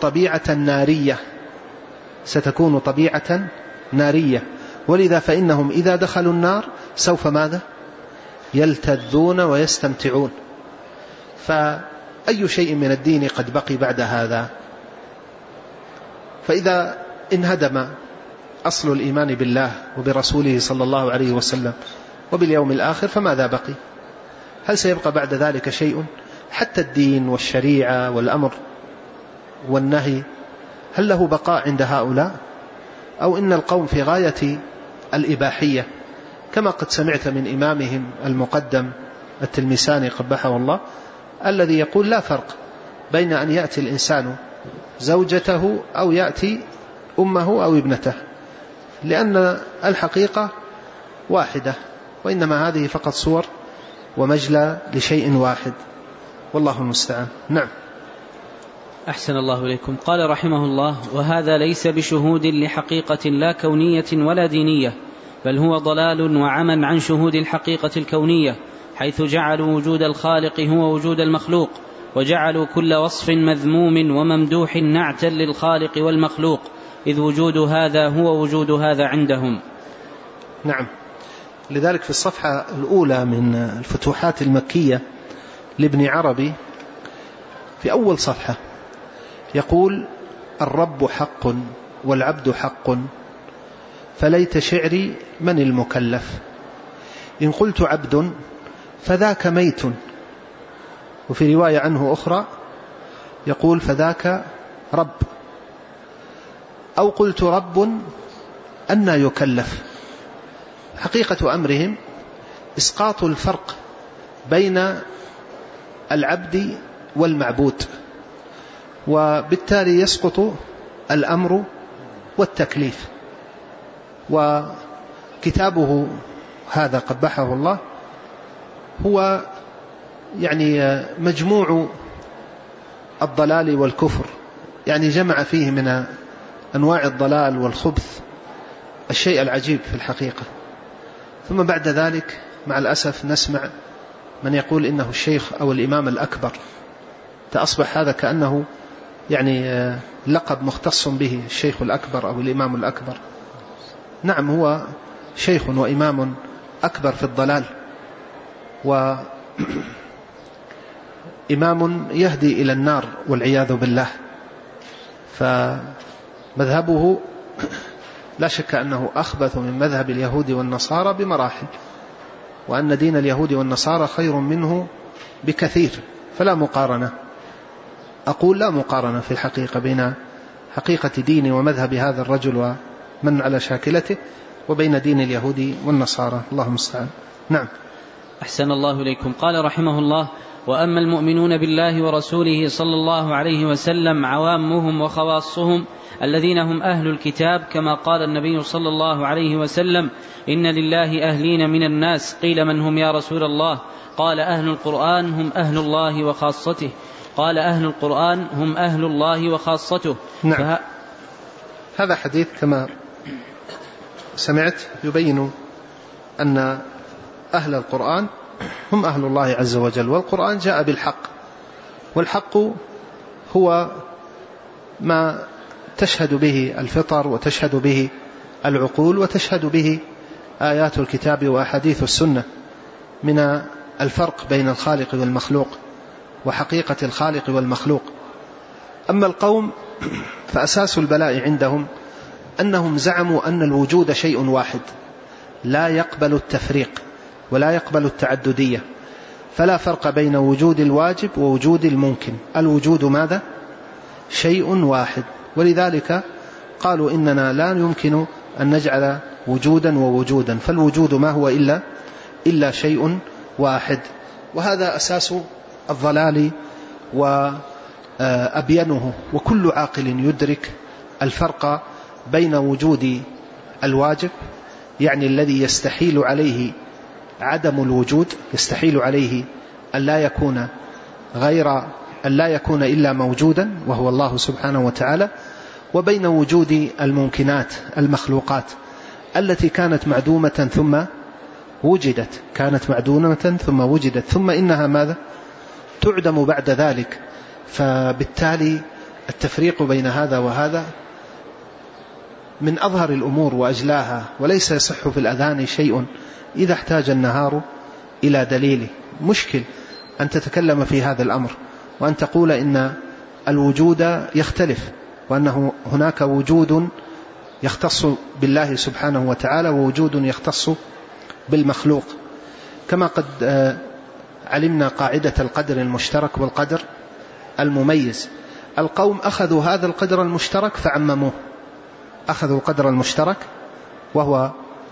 طبيعة نارية، ولذا فإنهم إذا دخلوا النار سوف ماذا؟ يلتذون ويستمتعون. فأي شيء من الدين قد بقي بعد هذا؟ فإذا انهدم أصل الإيمان بالله وبرسوله صلى الله عليه وسلم وباليوم الآخر فماذا بقي؟ هل سيبقى بعد ذلك شيء؟ حتى الدين والشريعة والأمر والنهي هل له بقاء عند هؤلاء؟ أو إن القوم في غاية الإباحية، كما قد سمعت من إمامهم المقدم التلمساني قبحه الله، الذي يقول لا فرق بين أن يأتي الإنسان زوجته أو يأتي أمه أو ابنته، لأن الحقيقة واحدة، وإنما هذه فقط صور ومجلى لشيء واحد، والله المستعان. نعم. أحسن الله إليكم. قال رحمه الله: وهذا ليس بشهود لحقيقة لا كونية ولا دينية، بل هو ضلال وعمى عن شهود الحقيقة الكونية، حيث جعلوا وجود الخالق هو وجود المخلوق، وجعلوا كل وصف مذموم وممدوح نعتا للخالق والمخلوق، إذ وجود هذا هو وجود هذا عندهم. نعم. لذلك في الصفحة الأولى من الفتوحات المكية لابن عربي في أول صفحة يقول: الرب حق والعبد حق، فليت شعري من المكلف، إن قلت عبد فذاك ميت. وفي رواية عنه أخرى يقول: فذاك رب، أو قلت رب أن يكلف. حقيقة أمرهم إسقاط الفرق بين العبد والمعبود، وبالتالي يسقط الأمر والتكليف. وكتابه هذا قبحه الله هو يعني مجموع الضلال والكفر، يعني جمع فيه من أنواع الضلال والخبث الشيء العجيب في الحقيقة. ثم بعد ذلك مع الأسف نسمع من يقول إنه الشيخ أو الإمام الأكبر، فأصبح هذا كأنه يعني لقب مختص به، الشيخ الأكبر أو الإمام الأكبر. نعم، هو شيخ وإمام أكبر في الضلال، وإمام يهدي إلى النار والعياذ بالله. فمذهبه لا شك أنه أخبث من مذهب اليهود والنصارى بمراحل، وأن دين اليهود والنصارى خير منه بكثير، فلا مقارنة. أقول لا مقارنة في الحقيقة بين حقيقة دين ومذهب هذا الرجل ومن على شاكلته وبين دين اليهود والنصارى، الله المستعان. نعم. أحسن الله إليكم. قال رحمه الله: وأما المؤمنون بالله ورسوله صلى الله عليه وسلم عوامهم وخواصهم الذين هم أهل الكتاب، كما قال النبي صلى الله عليه وسلم: إن لله أهلين من الناس. قيل: من هم يا رسول الله؟ قال: أهل القرآن هم أهل الله وخاصته. قال: أهل القرآن هم أهل الله وخاصته. نعم. هذا حديث كما سمعت يبين أن أهل القرآن هم أهل الله عز وجل، والقرآن جاء بالحق، والحق هو ما تشهد به الفطر وتشهد به العقول وتشهد به آيات الكتاب وأحاديث السنة من الفرق بين الخالق والمخلوق وحقيقة الخالق والمخلوق. أما القوم فأساس البلاء عندهم أنهم زعموا أن الوجود شيء واحد لا يقبل التفريق ولا يقبل التعددية، فلا فرق بين وجود الواجب ووجود الممكن. الوجود ماذا؟ شيء واحد، ولذلك قالوا إننا لا يمكن أن نجعل وجودا ووجودا، فالوجود ما هو إلا شيء واحد. وهذا أساس الضلال وأبينه، وكل عاقل يدرك الفرق بين وجود الواجب، يعني الذي يستحيل عليه عدم الوجود، يستحيل عليه أن لا يكون غير أن لا يكون إلا موجودا وهو الله سبحانه وتعالى، وبين وجود الممكنات المخلوقات التي كانت معدومة ثم وجدت، كانت معدومة ثم وجدت، ثم إنها ماذا؟ تعدم بعد ذلك. فبالتالي التفريق بين هذا وهذا من أظهر الأمور وأجلاها، وليس يصح في الأذان شيء إذا احتاج النهار إلى دليله. مشكل أن تتكلم في هذا الأمر وأن تقول إن الوجود يختلف، وأنه هناك وجود يختص بالله سبحانه وتعالى ووجود يختص بالمخلوق، كما قد علمنا قاعدة القدر المشترك والقدر المميز. القوم أخذوا هذا القدر المشترك فعمموه، أخذوا القدر المشترك وهو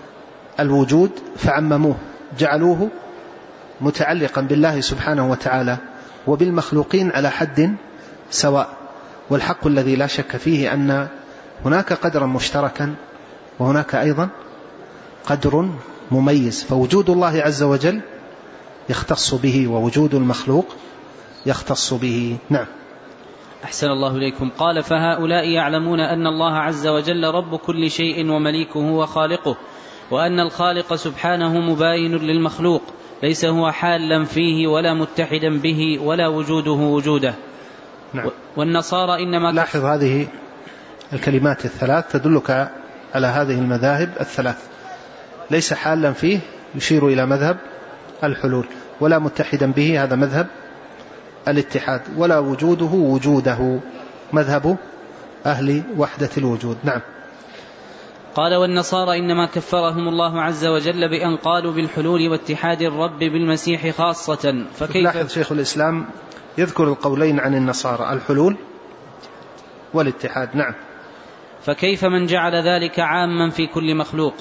الوجود فعمموه، جعلوه متعلقا بالله سبحانه وتعالى وبالمخلوقين على حد سواء. والحق الذي لا شك فيه أن هناك قدرا مشتركا وهناك أيضا قدر مميز، فوجود الله عز وجل يختص به ووجود المخلوق يختص به. نعم. أحسن الله إليكم. قال: فهؤلاء يعلمون أن الله عز وجل رب كل شيء ومليكه وخالقه، وأن الخالق سبحانه مباين للمخلوق، ليس هو حالا فيه ولا متحدا به ولا وجوده وجوده. نعم. والنصارى إنما لاحظ هذه الكلمات الثلاث تدلك على هذه المذاهب الثلاث. ليس حالا فيه يشير إلى مذهب الحلول، ولا متحدا به هذا مذهب الاتحاد، ولا وجوده وجوده مذهب أهل وحدة الوجود. نعم. قال: والنصارى إنما كفرهم الله عز وجل بأن قالوا بالحلول واتحاد الرب بالمسيح خاصة. فكيف لاحظ شيخ الإسلام يذكر القولين عن النصارى، الحلول والاتحاد. نعم. فكيف من جعل ذلك عاما في كل مخلوق؟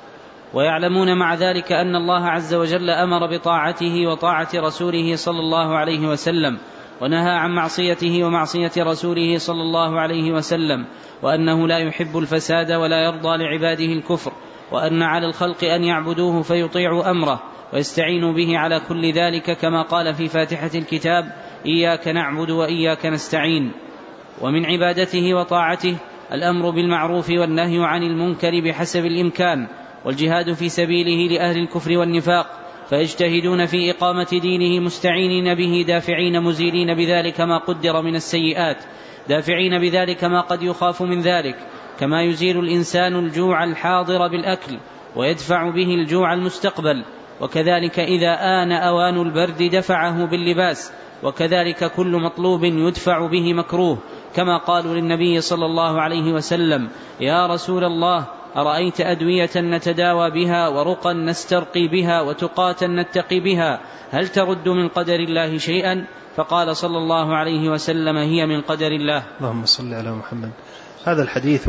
ويعلمون مع ذلك أن الله عز وجل أمر بطاعته وطاعة رسوله صلى الله عليه وسلم، ونهى عن معصيته ومعصية رسوله صلى الله عليه وسلم، وأنه لا يحب الفساد ولا يرضى لعباده الكفر، وأن على الخلق أن يعبدوه فيطيعوا أمره ويستعينوا به على كل ذلك، كما قال في فاتحة الكتاب: إياك نعبد وإياك نستعين. ومن عبادته وطاعته الأمر بالمعروف والنهي عن المنكر بحسب الإمكان، والجهاد في سبيله لأهل الكفر والنفاق، فيجتهدون في إقامة دينه مستعينين به، دافعين مزيلين بذلك ما قدر من السيئات، دافعين بذلك ما قد يخاف من ذلك، كما يزيل الإنسان الجوع الحاضر بالأكل ويدفع به الجوع المستقبل، وكذلك إذا آن أوان البرد دفعه باللباس، وكذلك كل مطلوب يدفع به مكروه، كما قالوا للنبي صلى الله عليه وسلم: يا رسول الله، أرأيت أدوية نتداوى بها ورقا نسترقي بها وتقاتا نتقي بها، هل ترد من قدر الله شيئا؟ فقال صلى الله عليه وسلم: هي من قدر الله. اللهم صل على محمد. هذا الحديث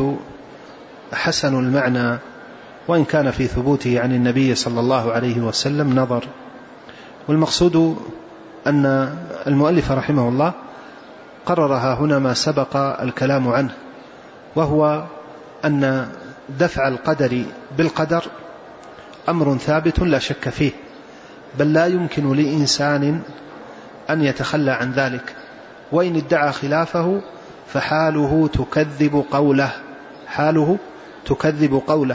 حسن المعنى، وإن كان في ثبوته عن النبي صلى الله عليه وسلم نظر. والمقصود أن المؤلف رحمه الله قررها هنا ما سبق الكلام عنه، وهو أن دفع القدر بالقدر أمر ثابت لا شك فيه، بل لا يمكن لإنسان أن يتخلى عن ذلك، وإن ادعى خلافه فحاله تكذب قوله، حاله تكذب قوله.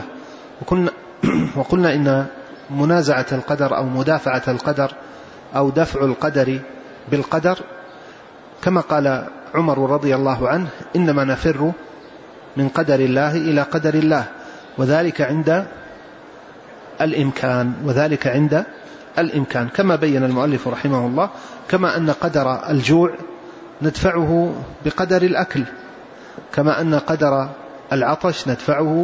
وقلنا إن منازعة القدر أو مدافعة القدر أو دفع القدر بالقدر، كما قال عمر رضي الله عنه: إنما نفر من قدر الله إلى قدر الله، وذلك عند الإمكان، وذلك عند الإمكان، كما بين المؤلف رحمه الله. كما أن قدر الجوع ندفعه بقدر الأكل، كما أن قدر العطش ندفعه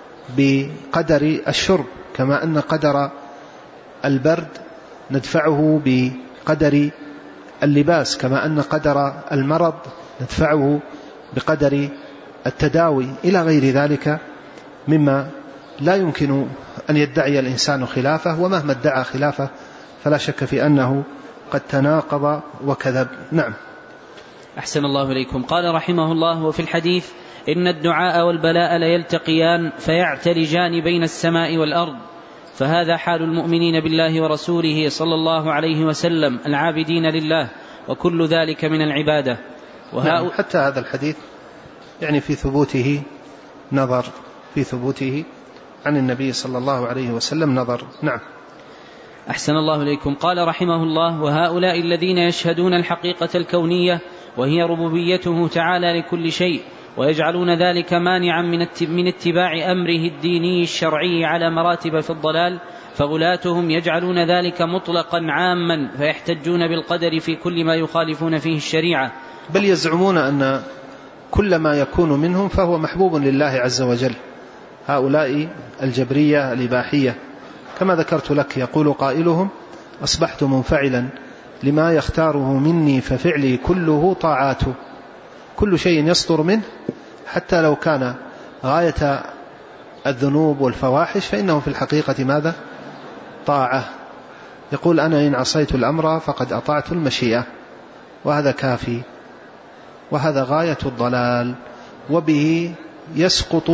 بقدر الشرب، كما أن قدر البرد ندفعه بقدر اللباس، كما أن قدر المرض ندفعه بقدر التداوي، إلى غير ذلك مما لا يمكن أن يدعي الإنسان خلافه، ومهما ادعى خلافه فلا شك في أنه قد تناقض وكذب. نعم. أحسن الله إليكم. قال رحمه الله: وفي الحديث: إن الدعاء والبلاء ليلتقيان فيعتلجان بين السماء والأرض. فهذا حال المؤمنين بالله ورسوله صلى الله عليه وسلم العابدين لله، وكل ذلك من العبادة. نعم، حتى هذا الحديث يعني في ثبوته نظر، في ثبوته عن النبي صلى الله عليه وسلم نظر. نعم. أحسن الله إليكم. قال رحمه الله: وهؤلاء الذين يشهدون الحقيقة الكونية وهي ربوبيته تعالى لكل شيء ويجعلون ذلك مانعا من اتباع أمره الديني الشرعي على مراتب في الضلال، فغلاتهم يجعلون ذلك مطلقا عاما فيحتجون بالقدر في كل ما يخالفون فيه الشريعة، بل يزعمون أن كل ما يكون منهم فهو محبوب لله عز وجل. هؤلاء الجبرية الإباحية كما ذكرت لك، يقول قائلهم: أصبحت منفعلا لما يختاره مني ففعلي كله طاعاته. كل شيء يصدر منه حتى لو كان غاية الذنوب والفواحش فإنه في الحقيقة ماذا؟ طاعة. يقول: أنا إن عصيت الأمر فقد أطعت المشيئة، وهذا كافي، وهذا غاية الضلال، وبه يسقط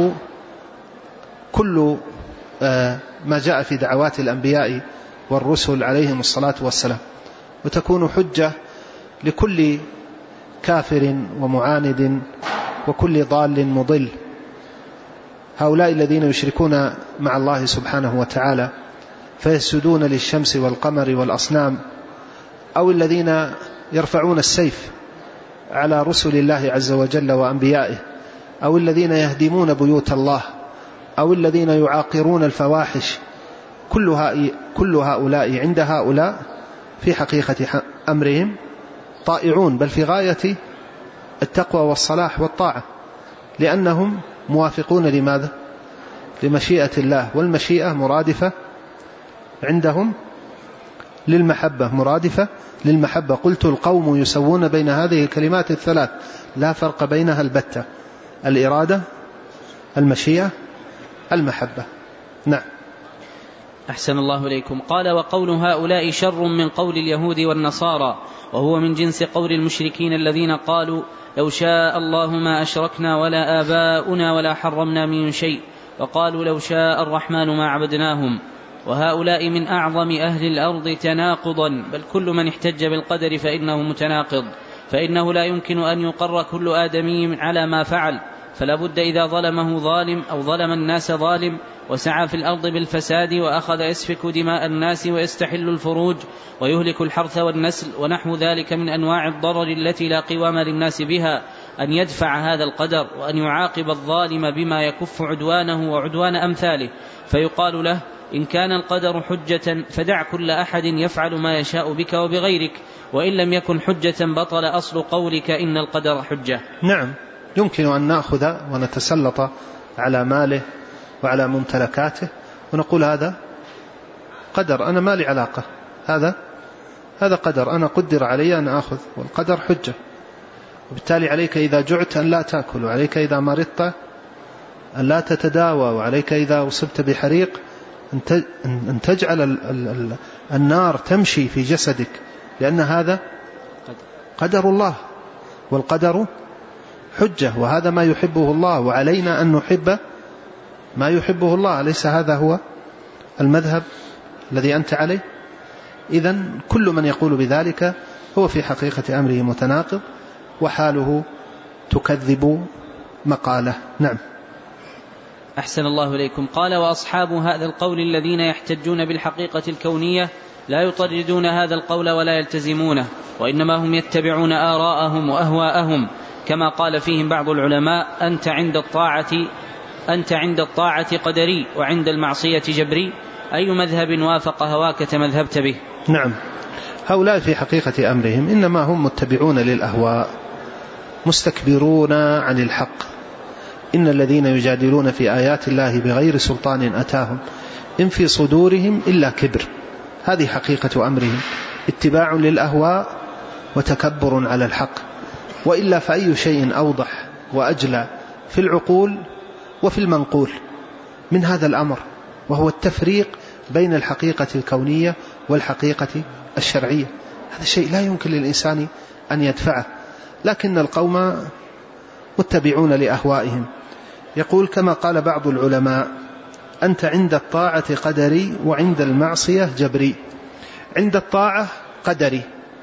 كل ما جاء في دعوات الأنبياء والرسل عليهم الصلاة والسلام، وتكون حجة لكل كافر ومعاند وكل ضال مضل. هؤلاء الذين يشركون مع الله سبحانه وتعالى فيسجدون للشمس والقمر والأصنام، أو الذين يرفعون السيف على رسل الله عز وجل وأنبيائه، أو الذين يهدمون بيوت الله، أو الذين يعاقرون الفواحش، كل هؤلاء عند هؤلاء في حقيقة أمرهم طائعون، بل في غاية التقوى والصلاح والطاعة، لأنهم موافقون لماذا؟ لمشيئة الله، والمشيئة مرادفة عندهم للمحبة، مرادفة للمحبة. قلت: القوم يسوون بين هذه الكلمات الثلاث لا فرق بينها البتة: الإرادة، المشيئة، المحبة. نعم. أحسن الله إليكم. قال: وقول هؤلاء شر من قول اليهود والنصارى، وهو من جنس قول المشركين الذين قالوا: لو شاء الله ما أشركنا ولا آباؤنا ولا حرمنا من شيء، وقالوا: لو شاء الرحمن ما عبدناهم. وهؤلاء من أعظم أهل الأرض تناقضا، بل كل من احتج بالقدر فإنه متناقض، فإنه لا يمكن أن يقر كل آدمي على ما فعل، فلا بد إذا ظلمه ظالم أو ظلم الناس ظالم وسعى في الأرض بالفساد وأخذ يسفك دماء الناس ويستحل الفروج ويهلك الحرث والنسل ونحو ذلك من أنواع الضرر التي لا قوام للناس بها، أن يدفع هذا القدر وأن يعاقب الظالم بما يكف عدوانه وعدوان أمثاله، فيقال له: إن كان القدر حجة فدع كل أحد يفعل ما يشاء بك وبغيرك، وإن لم يكن حجة بطل أصل قولك إن القدر حجة. نعم، يمكن أن نأخذ ونتسلط على ماله وعلى ممتلكاته ونقول: هذا قدر، أنا ما لي علاقة، هذا قدر، أنا قدر علي أن أخذ، والقدر حجة. وبالتالي عليك إذا جعت أن لا تأكل، وعليك إذا مرضت أن لا تتداوى، وعليك إذا أصبت بحريق أن تجعل النار تمشي في جسدك، لأن هذا قدر الله، والقدر حجة، وهذا ما يحبه الله، وعلينا أن نحب ما يحبه الله. أليس هذا هو المذهب الذي أنت عليه؟ إذن كل من يقول بذلك هو في حقيقة أمره متناقض، وحاله تكذب مقاله. نعم. أحسن الله إليكم. قال: وأصحاب هذا القول الذين يحتجون بالحقيقة الكونية لا يطردون هذا القول ولا يلتزمونه، وإنما هم يتبعون آراءهم وأهواءهم، كما قال فيهم بعض العلماء: أنت عند الطاعة قدري وعند المعصية جبري، أي مذهب وافق هواك تمذهبت به. نعم، هؤلاء في حقيقة أمرهم إنما هم متبعون للأهواء، مستكبرون عن الحق. إن الذين يجادلون في آيات الله بغير سلطان أتاهم إن في صدورهم إلا كبر. هذه حقيقة أمرهم، اتباع للأهواء وتكبر على الحق. وإلا فأي شيء أوضح وأجلى في العقول وفي المنقول من هذا الأمر، وهو التفريق بين الحقيقة الكونية والحقيقة الشرعية. هذا شيء لا يمكن للإنسان أن يدفعه، لكن القوم متبعون لأهوائهم. يقول كما قال بعض العلماء: أنت عند الطاعة قدري وعند المعصية جبري. عند الطاعة قدري،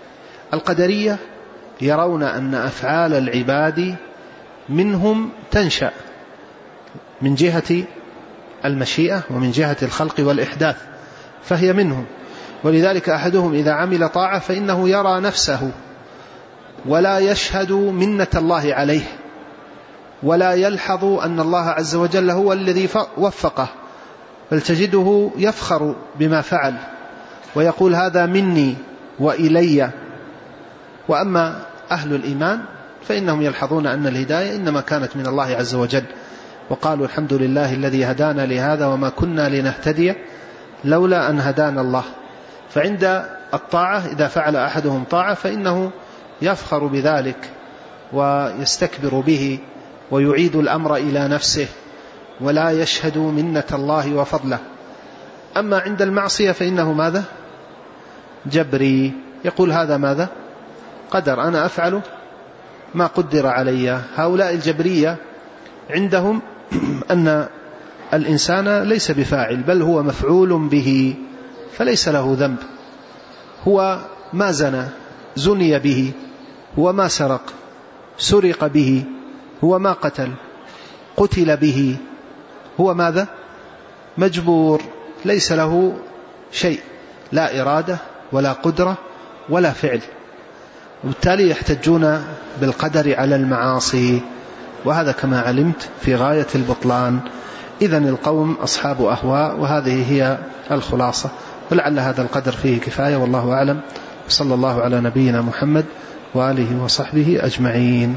القدرية يرون أن أفعال العباد منهم تنشأ من جهة المشيئة ومن جهة الخلق والإحداث، فهي منهم. ولذلك أحدهم إذا عمل طاعة فإنه يرى نفسه ولا يشهد منة الله عليه، ولا يلحظ أن الله عز وجل هو الذي وفقه، بل تجده يفخر بما فعل ويقول هذا مني وإلي. وأما أهل الإيمان فإنهم يلحظون أن الهداية إنما كانت من الله عز وجل، وقالوا الحمد لله الذي هدانا لهذا وما كنا لنهتدي لولا أن هدانا الله. فعند الطاعة إذا فعل أحدهم طاعة فإنه يفخر بذلك ويستكبر به ويعيد الأمر إلى نفسه ولا يشهد منة الله وفضله. أما عند المعصية فإنه ماذا؟ جبري، يقول هذا ماذا؟ قدر، أنا أفعل ما قدر علي. هؤلاء الجبرية عندهم أن الإنسان ليس بفاعل بل هو مفعول به، فليس له ذنب. هو ما زنى زني به، هو ما سرق سرق به، هو ما قتل قتل به، هو ماذا؟ مجبور، ليس له شيء، لا إرادة ولا قدرة ولا فعل، وبالتالي يحتجون بالقدر على المعاصي، وهذا كما علمت في غاية البطلان. إذن القوم أصحاب أهواء، وهذه هي الخلاصة. ولعل هذا القدر فيه كفاية، والله أعلم. صلى الله على نبينا محمد وآله وصحبه أجمعين.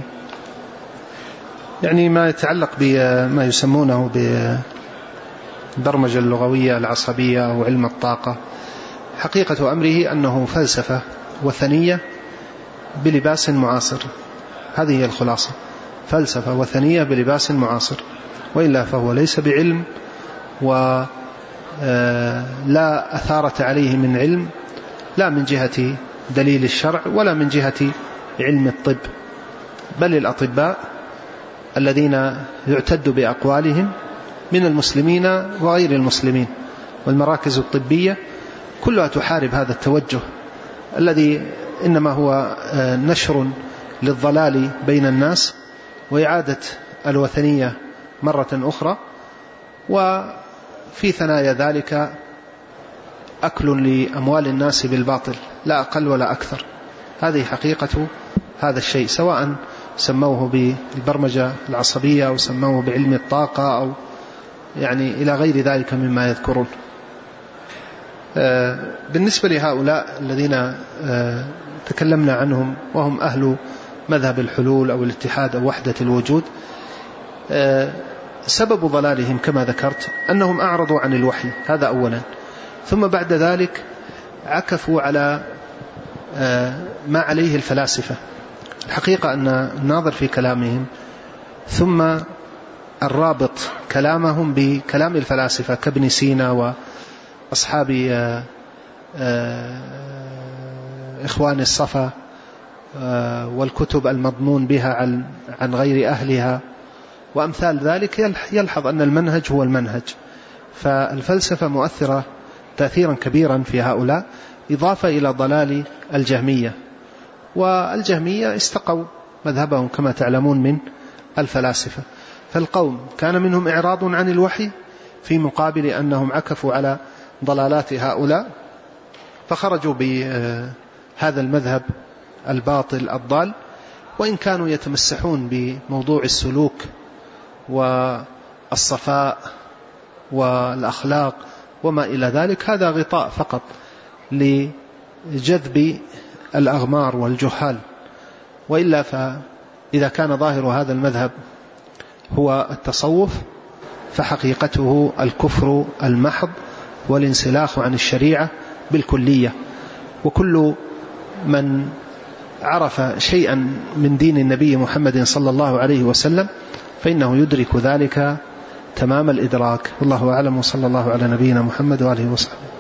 يعني ما يتعلق بما يسمونه بالبرمجة اللغوية العصبية أو علم الطاقة، حقيقة أمره أنه فلسفة وثنية بلباس معاصر. هذه هي الخلاصة، فلسفة وثنية بلباس معاصر، وإلا فهو ليس بعلم ولا أثارة عليه من علم، لا من جهة دليل الشرع ولا من جهة علم الطب. بل الأطباء الذين يعتد بأقوالهم من المسلمين وغير المسلمين والمراكز الطبية كلها تحارب هذا التوجه الذي إنما هو نشر للضلال بين الناس وإعادة الوثنية مرة أخرى، وفي ثنايا ذلك أكل لأموال الناس بالباطل، لا أقل ولا أكثر. هذه حقيقة هذا الشيء، سواء سموه بالبرمجة العصبية أو سموه بعلم الطاقة أو يعني إلى غير ذلك مما يذكرون. بالنسبة لهؤلاء الذين تكلمنا عنهم وهم أهل مذهب الحلول أو الاتحاد أو وحدة الوجود، سبب ضلالهم كما ذكرت أنهم أعرضوا عن الوحي، هذا أولا، ثم بعد ذلك عكفوا على ما عليه الفلاسفة. الحقيقة أن الناظر في كلامهم ثم الرابط كلامهم بكلام الفلاسفة كابن سينا وأصحاب إخوان الصفا والكتب المضمون بها عن غير أهلها وأمثال ذلك، يلحظ أن المنهج هو المنهج. فالفلسفة مؤثرة تأثيرا كبيرا في هؤلاء، إضافة إلى ضلال الجهمية. والجهمية استقوا مذهبهم كما تعلمون من الفلاسفة. فالقوم كان منهم إعراض عن الوحي في مقابل أنهم عكفوا على ضلالات هؤلاء، فخرجوا بهذا المذهب الباطل الضال. وإن كانوا يتمسحون بموضوع السلوك والصفاء والأخلاق وما إلى ذلك، هذا غطاء فقط لجذب الأغمار والجهال. وإلا فإذا كان ظاهر هذا المذهب هو التصوف، فحقيقته الكفر المحض والانسلاخ عن الشريعة بالكلية. وكل من عرف شيئا من دين النبي محمد صلى الله عليه وسلم فإنه يدرك ذلك تمام الإدراك. والله أعلم، وصلى الله على نبينا محمد وآله وصحبه.